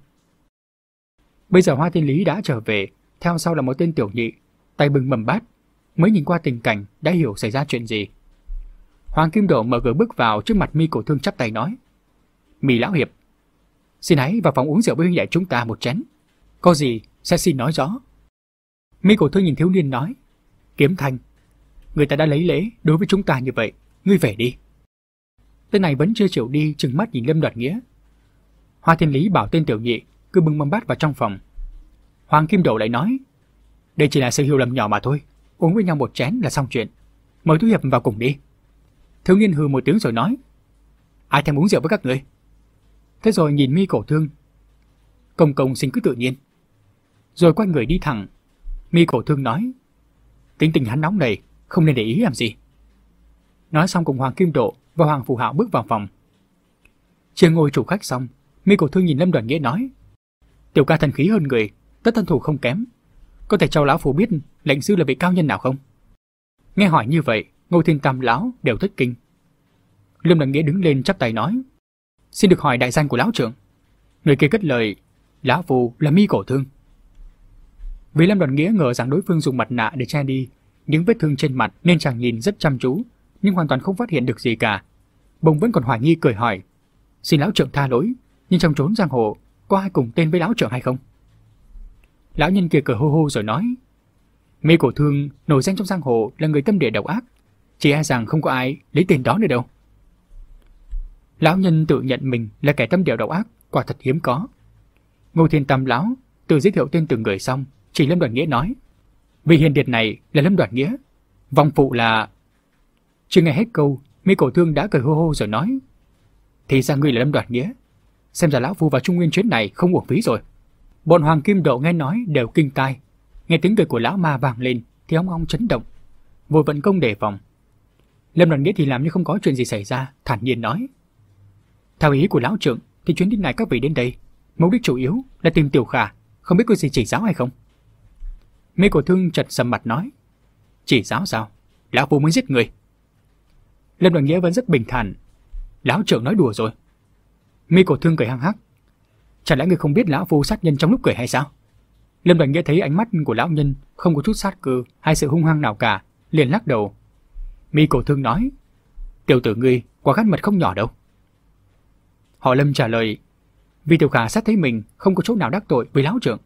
Speaker 1: Bây giờ Hoa Thiên Lý đã trở về, theo sau là một tên tiểu nhị, tay bưng mầm bát, mới nhìn qua tình cảnh đã hiểu xảy ra chuyện gì. Hoàng Kim Độ mở cửa bước vào trước mặt Mi Cổ Thương chắp tay nói: Mi lão hiệp, xin hãy vào phòng uống rượu với huynh đệ chúng ta một chén, có gì sẽ xin nói rõ. Mi Cổ Thương nhìn thiếu niên nói: Kiếm Thanh, người ta đã lấy lễ đối với chúng ta như vậy, ngươi về đi. Tên này vẫn chưa chịu đi, trừng mắt nhìn Lâm Đoạt Nghĩa. Hoa Thiên Lý bảo tên tiểu nhị cứ bưng mâm bát vào trong phòng. Hoàng Kim Độ lại nói: đây chỉ là sự hiểu lầm nhỏ mà thôi, uống với nhau một chén là xong chuyện, mời Tú Hiệp vào cùng đi. Thiếu niên hừ một tiếng rồi nói: ai thèm uống rượu với các người? Thế rồi nhìn Mi Cổ Thương: công công xin cứ tự nhiên. Rồi quay người đi thẳng. Mi Cổ Thương nói: tính tình hắn nóng này, không nên để ý làm gì. Nói xong cùng Hoàng Kim Độ và Hoàng Phù Hạo bước vào phòng. Chưa ngồi chủ khách xong, Mi Cổ Thương nhìn Lâm Đoàn Nghĩa nói: tiểu ca thần khí hơn người, tất thân thủ không kém, có thể cho lão phu biết lệnh sư là vị cao nhân nào không? Nghe hỏi như vậy, Ngô Thiên Tam lão đều thất kinh. Lâm Đoàn Nghĩa đứng lên chắp tay nói: xin được hỏi đại danh của lão trưởng. Người kia cất lời: lão phu là Mi Cổ Thương. Vì Lâm Đoàn Nghĩa ngờ rằng đối phương dùng mặt nạ để che đi những vết thương trên mặt nên chàng nhìn rất chăm chú, nhưng hoàn toàn không phát hiện được gì cả. Bỗng vẫn còn hoài nghi cười hỏi: xin lão trưởng tha lỗi, nhưng trong chốn giang hồ có ai cùng tên với lão trưởng hay không? Lão nhân kia cười hô hô rồi nói: Mi Cổ Thương nổi danh trong giang hồ là người tâm địa độc ác, chỉ e rằng không có ai lấy tên đó nữa đâu. Lão nhân tự nhận mình là kẻ tâm địa độc ác, quả thật hiếm có. Ngô Thiên Tam lão tự giới thiệu tên từng người xong, chỉ Lâm Đoàn Nghĩa nói: vị hiền điệt này là Lâm Đoàn Nghĩa, vong phụ là... Chưa nghe hết câu, Mi Cổ Thương đã cười hô hô rồi nói: thì ra ngươi là Lâm Đoàn Nghĩa, xem ra lão phu vào Trung Nguyên chuyến này không uổng phí rồi. Bọn Hoàng Kim Độ nghe nói đều kinh tai, nghe tiếng cười của lão ma vang lên thì ong ong chấn động, vội vận công đề phòng. Lâm Đoàn Nghĩa thì làm như không có chuyện gì xảy ra, thản nhiên nói: theo ý của lão trưởng thì chuyến đi này các vị đến đây mục đích chủ yếu là tìm Tiểu Khả, không biết có gì chỉ giáo hay không? Mi Cổ Thương chật sầm mặt nói: chỉ giáo sao? Lão phu mới giết người. Lâm Đoàn Nghĩa vẫn rất bình thản: lão trưởng nói đùa rồi. Mi Cổ Thương cười hăng hắc: chẳng lẽ người không biết lão phu sát nhân trong lúc cười hay sao? Lâm Đoàn Nghĩa thấy ánh mắt của lão nhân không có chút sát cơ hay sự hung hăng nào cả, liền lắc đầu. Mi Cổ Thương nói: tiểu tử ngươi quả gan mật không nhỏ đâu. Họ Lâm trả lời: vì Tiểu Khả sát thấy mình không có chỗ nào đắc tội với lão trưởng.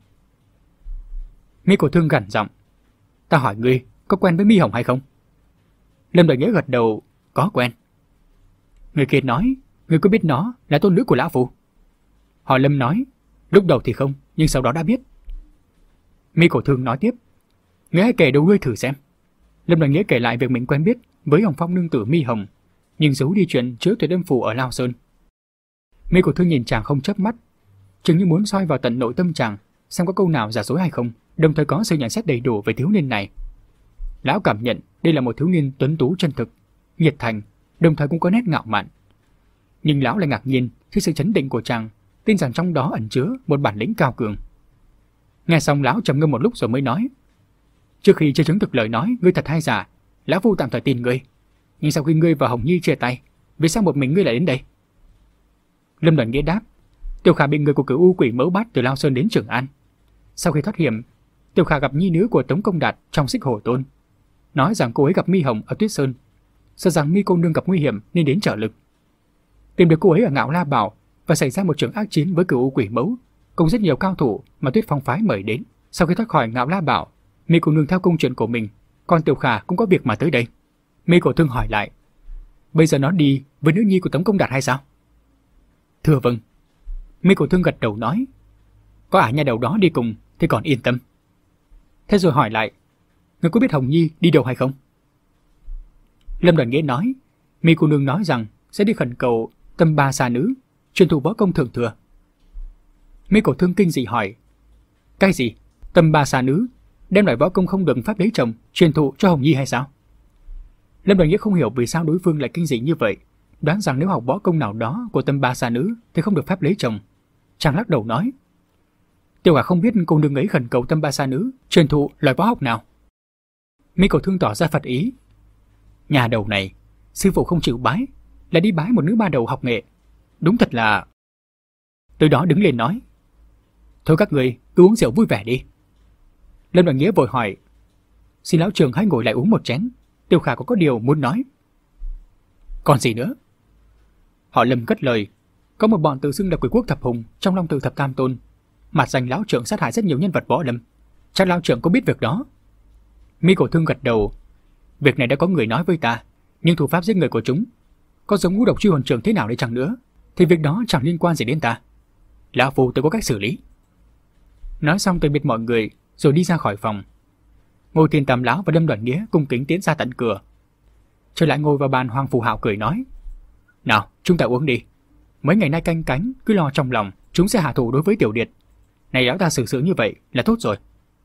Speaker 1: Mi Cổ Thương gằn giọng: ta hỏi ngươi có quen với Mi Hồng hay không? Lâm Đoàn Nghĩa gật đầu: có quen. Người kia nói: ngươi có biết nó là tôn nữ của lão phu? Họ Lâm nói: lúc đầu thì không, nhưng sau đó đã biết. Mi Cổ Thương nói tiếp: ngươi hãy kể đầu ngươi thử xem. Lâm Đoàn Nghĩa kể lại việc mình quen biết với Hồng Phong nương tử Mi Hồng, nhưng giấu đi chuyện chứa tuyệt âm phù ở Lao Sơn. Mi Cổ Thương nhìn chàng không chớp mắt, chừng như muốn soi vào tận nội tâm chàng, xem có câu nào giả dối hay không, đồng thời có sự nhận xét đầy đủ về thiếu niên này. Lão cảm nhận đây là một thiếu niên tuấn tú chân thực, nhiệt thành, đồng thời cũng có nét ngạo mạn. Nhưng lão lại ngạc nhiên khi sự chấn định của chàng, tin rằng trong đó ẩn chứa một bản lĩnh cao cường. Nghe xong lão trầm ngâm một lúc rồi mới nói: "Trước khi chưa chứng thực lời nói ngươi thật hay giả, lão phu tạm thời tin ngươi. Nhưng sau khi ngươi và Hồng Nhi chia tay, vì sao một mình ngươi lại đến đây?" Lâm Đoàn Nghĩa đáp: "Tiểu Khả bị người của Cửu U Quỷ Mẫu bắt từ Lao Sơn đến Trường An. Sau khi thoát hiểm, Tiểu Khả gặp nhi nữ của Tống Công Đạt trong Xích Hổ Tôn, nói rằng cô ấy gặp Mi Hồng ở Tuyết Sơn, sợ rằng Mi cô nương gặp nguy hiểm nên đến trợ lực. Tìm được cô ấy ở Ngạo La Bảo và xảy ra một trận ác chiến với Cửu U Quỷ Mẫu, cùng rất nhiều cao thủ mà Tuyết Phong phái mời đến. Sau khi thoát khỏi Ngạo La Bảo, Mi cô nương theo công chuyện của mình, còn Tiểu Khả cũng có việc mà tới đây." Mi Cổ Thương hỏi lại: "Bây giờ nó đi với nữ nhi của Tống Công Đạt hay sao?" "Thưa vâng." Mi Cổ Thương gật đầu nói: "Có ả nhà đầu đó đi cùng thì còn yên tâm." Thế rồi hỏi lại: "Ngươi có biết Hồng Nhi đi đâu hay không?" Lâm Đoàn Nghĩa nói: "Mi cô nương nói rằng sẽ đi khẩn cầu Tâm Ba Xà Nữ, truyền thụ võ công thượng thừa." Mi Cổ Thương kinh dị hỏi: "Cái gì? Tâm Ba Xà Nữ đem loại võ công không được pháp lấy chồng truyền thụ cho Hồng Nhi hay sao?" Lâm Đoàn Nghĩa không hiểu vì sao đối phương lại kinh dị như vậy, đoán rằng nếu học võ công nào đó của Tâm Ba Xà Nữ thì không được phép lấy chồng. Chàng lắc đầu nói: "Tiểu Khả không biết cô nương ấy khẩn cầu Tâm Ba Xà Nữ truyền thụ loại võ học nào." Mi Cổ Thương tỏ ra phật ý: "Nhà đầu này, sư phụ không chịu bái, lại đi bái một nữ ba đầu học nghệ, đúng thật là..." Từ đó đứng lên nói: "Thôi các người cứ uống rượu vui vẻ đi." Lâm Đoàn Nghĩa vội hỏi: "Xin lão trường hãy ngồi lại uống một chén, Tiểu Khả có có điều muốn nói." "Còn gì nữa?" Họ Lâm cất lời: "Có một bọn tự xưng là Quỷ Quốc Thập Hùng trong Long Tự Thập Tam Tôn, mặt danh lão trưởng sát hại rất nhiều nhân vật võ lâm, chắc lão trưởng có biết việc đó." Mi Cổ Thương gật đầu: "Việc này đã có người nói với ta, nhưng thủ pháp giết người của chúng có giống ngũ độc truy hồn trưởng thế nào đi chăng nữa thì việc đó chẳng liên quan gì đến ta. Lão phu tôi có cách xử lý." Nói xong tạm biệt mọi người rồi đi ra khỏi phòng. Ngô Thiên Tam lão và Lâm Đoàn Nghĩa cung kính tiến ra tận cửa. Trở lại ngồi vào bàn, Hoàng Phù Hạo cười nói: "Nào, chúng ta uống đi. Mấy ngày nay canh cánh cứ lo trong lòng chúng sẽ hạ thủ đối với Tiểu Điệt. Này lão ta xử sự như vậy là tốt rồi."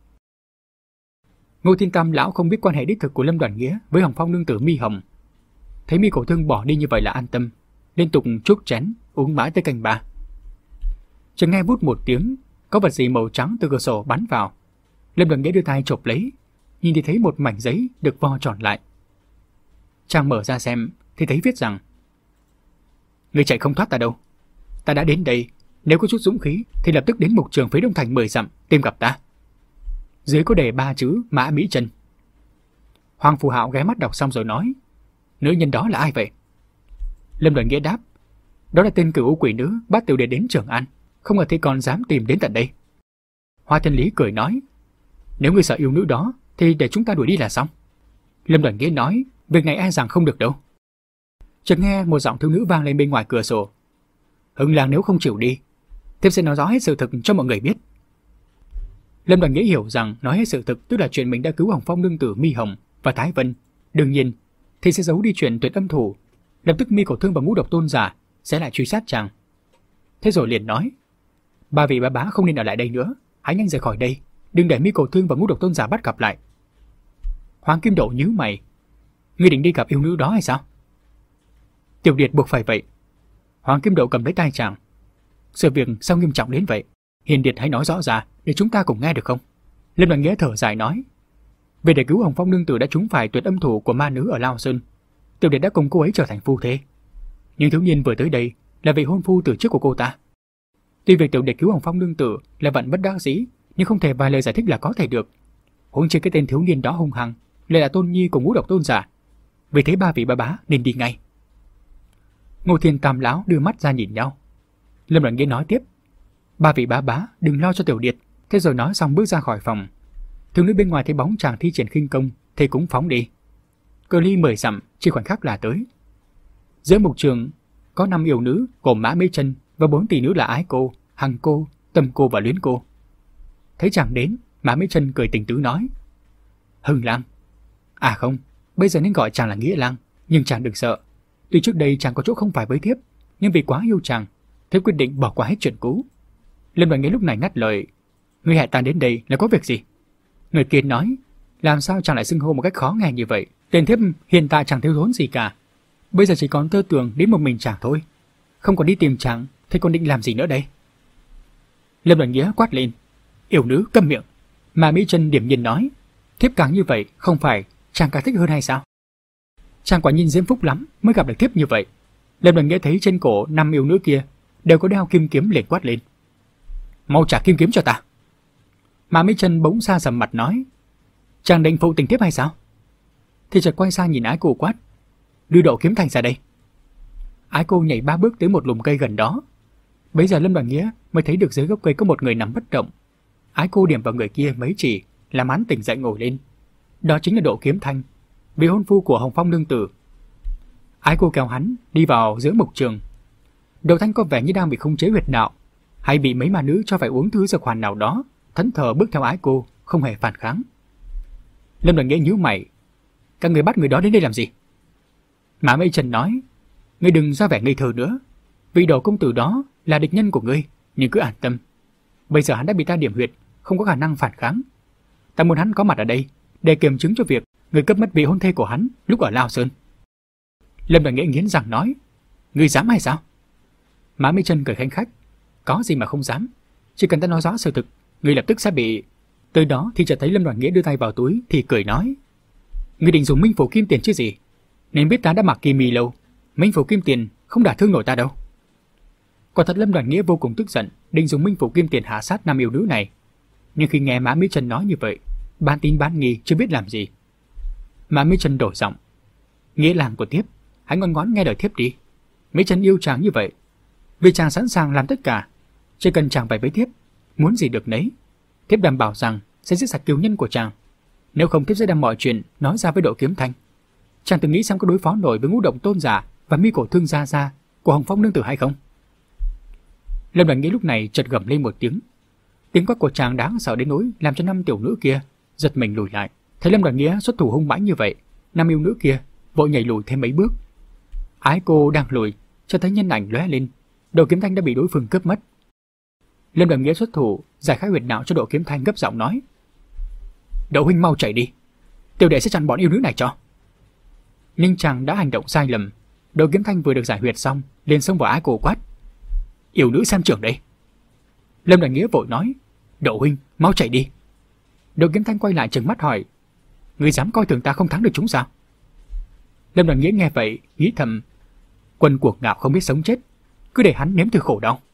Speaker 1: Ngô Thiên Tam lão không biết quan hệ đích thực của Lâm Đoàn Nghĩa với Hồng Phong nương tử Mi Hồng. Thấy Mi Cổ Thương bỏ đi như vậy là an tâm, liên tục trúc chén uống mãi tới canh ba. Chợt nghe vút một tiếng, có vật gì màu trắng từ cửa sổ bắn vào. Lâm Đoàn Nghĩa đưa tay chộp lấy, nhìn thì thấy một mảnh giấy được vo tròn lại. Chàng mở ra xem thì thấy viết rằng: "Ngươi chạy không thoát ta đâu. Ta đã đến đây, nếu có chút dũng khí thì lập tức đến mục trường phía đông thành mười dặm tìm gặp ta." Dưới có đề ba chữ Mã Mỹ Trân. Hoàng Phù Hạo ghé mắt đọc xong rồi nói: "Nữ nhân đó là ai vậy?" Lâm Đoàn Nghĩa đáp: "Đó là tên Cửu U Quỷ Nữ bắt Tiểu Điệt đến Trường An, không ngờ thì còn dám tìm đến tận đây." Hoa Thiên Lý cười nói: "Nếu ngươi sợ yêu nữ đó thì để chúng ta đuổi đi là xong." Lâm Đoàn Nghĩa nói: "Việc này e rằng không được đâu." Chợt nghe một giọng thiếu nữ vang lên bên ngoài cửa sổ: "Hưng Lang nếu không chịu đi, thiếp sẽ nói rõ hết sự thực cho mọi người biết." Lâm Đoàn Nghĩa hiểu rằng nói hết sự thực tức là chuyện mình đã cứu Hồng Phong nương tử Mi Hồng và Thái Vân, đương nhiên thì sẽ giấu đi chuyện tuyệt âm thủ. Lập tức Mi Cổ Thương và Ngũ Độc Tôn giả sẽ lại truy sát chàng. Thế rồi liền nói: "Ba vị bá bá không nên ở lại đây nữa, hãy nhanh rời khỏi đây, đừng để Mi Cổ Thương và Ngũ Độc Tôn giả bắt gặp lại." Hoàng Kim Độ nhíu mày: "Ngươi định đi gặp yêu nữ đó hay sao?" "Tiểu Điệt buộc phải vậy." Hoàng Kim Độ cầm lấy tay chàng: "Sự việc sao nghiêm trọng đến vậy? Hiền Điệt hãy nói rõ ra để chúng ta cùng nghe được không?" Lâm Đoàn Nghĩa thở dài nói: "Về để cứu Hồng Phong nương tử đã trúng phải tuyệt âm thủ của ma nữ ở Lao Sơn, Tiểu Điệt đã cùng cô ấy trở thành phu thê. Nhưng thiếu niên vừa tới đây là vị hôn phu từ trước của cô ta. Tuy việc Tiểu Điệt cứu Hồng Phong nương tử là vận bất đắc dĩ, nhưng không thể vài lời giải thích là có thể được. Huống chi cái tên thiếu niên đó hung hăng, lại là tôn nhi của Ngũ Độc Tôn giả. Vì thế ba vị bá bá nên đi ngay." Ngô Thiên Tam lão đưa mắt ra nhìn nhau. Lâm Đoàn Nghĩa nói tiếp: "Ba vị bá bá đừng lo cho Tiểu Điệt." Thế rồi nói xong bước ra khỏi phòng. Thiếu nữ bên ngoài thấy bóng chàng thi triển khinh công thì cũng phóng đi. Cự ly mười dặm chỉ khoảnh khắc là tới. Giữa mục trường có năm yêu nữ gồm Mã Mỹ Trân và bốn tỷ nữ là Ái Cô, Hằng Cô, Tâm Cô và Luyến Cô. Thấy chàng đến, Mã Mỹ Trân cười tình tứ nói: "Hưng Lang, À không, bây giờ nên gọi chàng là Nghĩa Lang, nhưng chàng đừng sợ. Tuy trước đây chàng có chỗ không phải với thiếp, nhưng vì quá yêu chàng, thiếp quyết định bỏ qua hết chuyện cũ. Lâm Đoàn Nghĩa lúc này ngắt lời, ngươi hẹn ta đến đây là có việc gì? Người kia nói, làm sao chàng lại xưng hô một cách khó nghe như vậy? Tên thiếp hiện tại chẳng thiếu thốn gì cả, bây giờ chỉ còn Tơ Tường đến một mình chàng thôi. Không còn đi tìm chàng, thế còn định làm gì nữa đây? Lâm Đoàn Nghĩa quát lên, yêu nữ câm miệng. Mà Mỹ Chân điểm nhiên nói, thiếp càng như vậy không phải chàng càng thích hơn hay sao? Chàng quả nhiên diễm phúc lắm mới gặp được thiếp như vậy. Lâm Đoàn Nghĩa thấy trên cổ năm yêu nữ kia đều có đeo kim kiếm, liền quát lên, mau trả kim kiếm cho ta. Mà Mỹ Chân bỗng xa sầm mặt nói, chàng định phụ tình thiếp hay sao? Thì chợt quay sang nhìn Ái Cô quát, đưa Độ Kiếm Thanh ra đây. Ái Cô nhảy ba bước tới một lùm cây gần đó. Bấy giờ Lâm Đoàn Nghĩa mới thấy được dưới gốc cây có một người nằm bất động. Ái Cô điểm vào người kia mấy chỉ, làm hắn tỉnh dậy ngồi lên. Đó chính là Độ Kiếm Thanh, vị hôn phu của Hồng Phong nương tử. Ái Cô kéo hắn đi vào giữa mục trường. Độ Thanh có vẻ như đang bị khống chế huyệt đạo, hay bị mấy ma nữ cho phải uống thứ dược hoàn nào đó, thẫn thờ bước theo Ái Cô, không hề phản kháng. Lâm Đoàn Nghĩa nhíu mày, các người bắt người đó đến đây làm gì? Mã Mỹ Chân nói, ngươi đừng ra vẻ ngây thơ nữa. Vị Độ công tử đó là địch nhân của ngươi, nhưng cứ an tâm. Bây giờ hắn đã bị ta điểm huyệt, không có khả năng phản kháng. Ta muốn hắn có mặt ở đây để kiểm chứng cho việc người cướp mất vị hôn thê của hắn lúc ở Lao Sơn. Lâm Đoàn Nghĩa nghiến răng nói, ngươi dám hay sao? Mã Mỹ Chân cười khanh khách, có gì mà không dám, chỉ cần ta nói rõ sự thực, ngươi lập tức sẽ bị. Tới đó thì chợt thấy Lâm Đoàn Nghĩa đưa tay vào túi thì cười nói, ngươi định dùng Minh Phủ Kim Tiền chứ gì? Nên biết ta đã mặc kỳ mì lâu, Minh Phủ Kim Tiền không đả thương nổi ta đâu. Quả thật Lâm Đoàn Nghĩa vô cùng tức giận, định dùng Minh Phủ Kim Tiền hạ sát nam yêu nữ này. Nhưng khi nghe Mã Mỹ Chân nói như vậy, bán tín bán nghi chưa biết làm gì. Mã Mỹ Chân đổi giọng, Nghĩa Lang của thiếp, hãy ngoan ngoãn nghe lời thiếp đi. Mỹ Chân yêu chàng như vậy, vì chàng sẵn sàng làm tất cả, chỉ cần chàng về với thiếp, muốn gì được nấy. Thiếp đảm bảo rằng sẽ giết sạch cừu nhân của chàng. Nếu không, thiếp sẽ đem mọi chuyện nói ra với Độ Kiếm Thanh. Chàng từng nghĩ xem có đối phó nổi với Ngũ Động Tôn giả và Mi Cổ Thương gia gia của Hồng Phong nương tử hay không? Lâm Đoàn Nghĩa lúc này chợt gầm lên một tiếng. Tiếng quát của chàng đáng sợ đến nỗi làm cho năm tiểu nữ kia giật mình lùi lại. Thấy Lâm Đoàn Nghĩa xuất thủ hung mãnh như vậy, năm yêu nữ kia vội nhảy lùi thêm mấy bước. Ái Cô đang lùi, cho thấy nhân ảnh lóe lên, Độ Kiếm Thanh đã bị đối phương cướp mất. Lâm Đoàn Nghĩa xuất thủ giải khai huyệt đạo cho Độ Kiếm Thanh, gấp giọng nói, Độ huynh mau chạy đi, tiểu đệ sẽ chặn bọn yêu nữ này cho. Nhưng chàng đã hành động sai lầm. Độ Kiếm Thanh vừa được giải huyệt xong, liền xông vào Ái Cô quát, yêu nữ xem trưởng đây. Lâm Đoàn Nghĩa vội nói, Độ huynh mau chạy đi. Độ Kiếm Thanh quay lại trừng mắt hỏi, ngươi dám coi thường ta không thắng được chúng sao? Lâm Đoàn Nghĩa nghe vậy nghĩ thầm, quân cuồng ngạo không biết sống chết, cứ để hắn nếm thử khổ đau.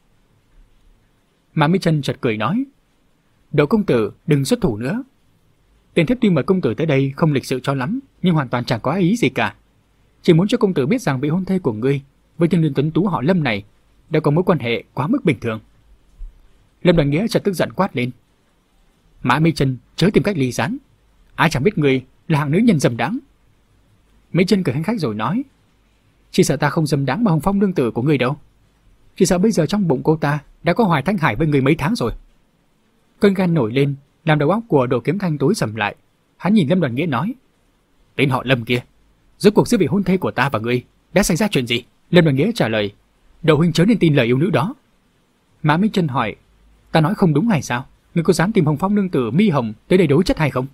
Speaker 1: Mà Mỹ Chân chợt cười nói, Độ công tử đừng xuất thủ nữa. Tiền thiếp tuy mời công tử tới đây không lịch sự cho lắm, nhưng hoàn toàn chẳng có ý gì cả. Chỉ muốn cho công tử biết rằng vị hôn thê của ngươi với thiên niên tuấn tú họ Lâm này đã có mối quan hệ quá mức bình thường. Lâm Đoàn Nghĩa chợt tức giận quát lên, Mã Mỹ Chân chớ tìm cách ly gián, ai chẳng biết ngươi là hạng nữ nhân dâm đáng. Mỹ Chân cười khanh khách rồi nói, chỉ sợ ta không dâm đáng bằng Hồng Phong nương tử của ngươi đâu. Chỉ sợ bây giờ trong bụng cô ta đã có Hoài Thanh Hải với người mấy tháng rồi. Cơn gan nổi lên làm đầu óc của Độ Kiếm Thanh tối sầm lại. Hắn nhìn Lâm Đoàn Nghĩa nói, tên họ Lâm kia, rốt cuộc giữa vị hôn thê của ta và ngươi đã xảy ra chuyện gì? Lâm Đoàn Nghĩa trả lời, Độ huynh chớ nên tin lời yêu nữ đó. Mã Mỹ Chân hỏi, ta nói không đúng hay sao? Ngươi có dám tìm Hồng Phong nương tử Mi Hồng tới đây đối chất hay không?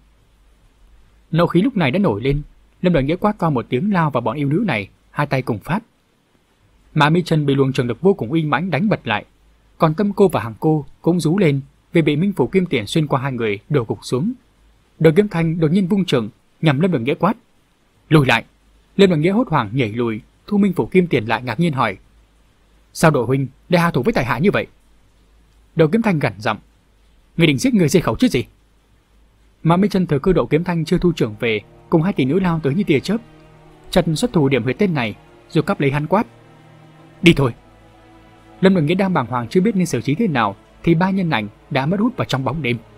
Speaker 1: Nộ khí lúc này đã nổi lên. Lâm Đoàn Nghĩa quát to một tiếng lao vào bọn yêu nữ này, hai tay cùng phát. Mã Mỹ Chân bị luồng trường lực vô cùng uy mãnh đánh bật lại, còn Tâm Cô và Hằng Cô cũng rú lên vì bị Minh Phủ Kim Tiền xuyên qua hai người đổ gục xuống. Độ Kiếm Thanh đột nhiên vung trường nhằm Lâm Đoàn Nghĩa quát, lùi lại. Lâm Đoàn Nghĩa hốt hoảng nhảy lùi, thu Minh Phủ Kim Tiền lại, ngạc nhiên hỏi, sao Độ huynh lại hạ thủ với tại hạ như vậy? Độ Kiếm Thanh gằn giọng, ngươi định giết người diệt khẩu chứ gì? Mã Mỹ Chân thừa cơ Độ Kiếm Thanh chưa thu trưởng về, cùng hai tỷ nữ lao tới như tia chớp, chặt xuất thủ điểm huyệt tên này, rồi cắp lấy hắn quát, đi thôi. Lâm Đoàn Nghĩa đang bàng hoàng chưa biết nên xử trí thế nào, thì ba nhân ảnh đã mất hút vào trong bóng đêm.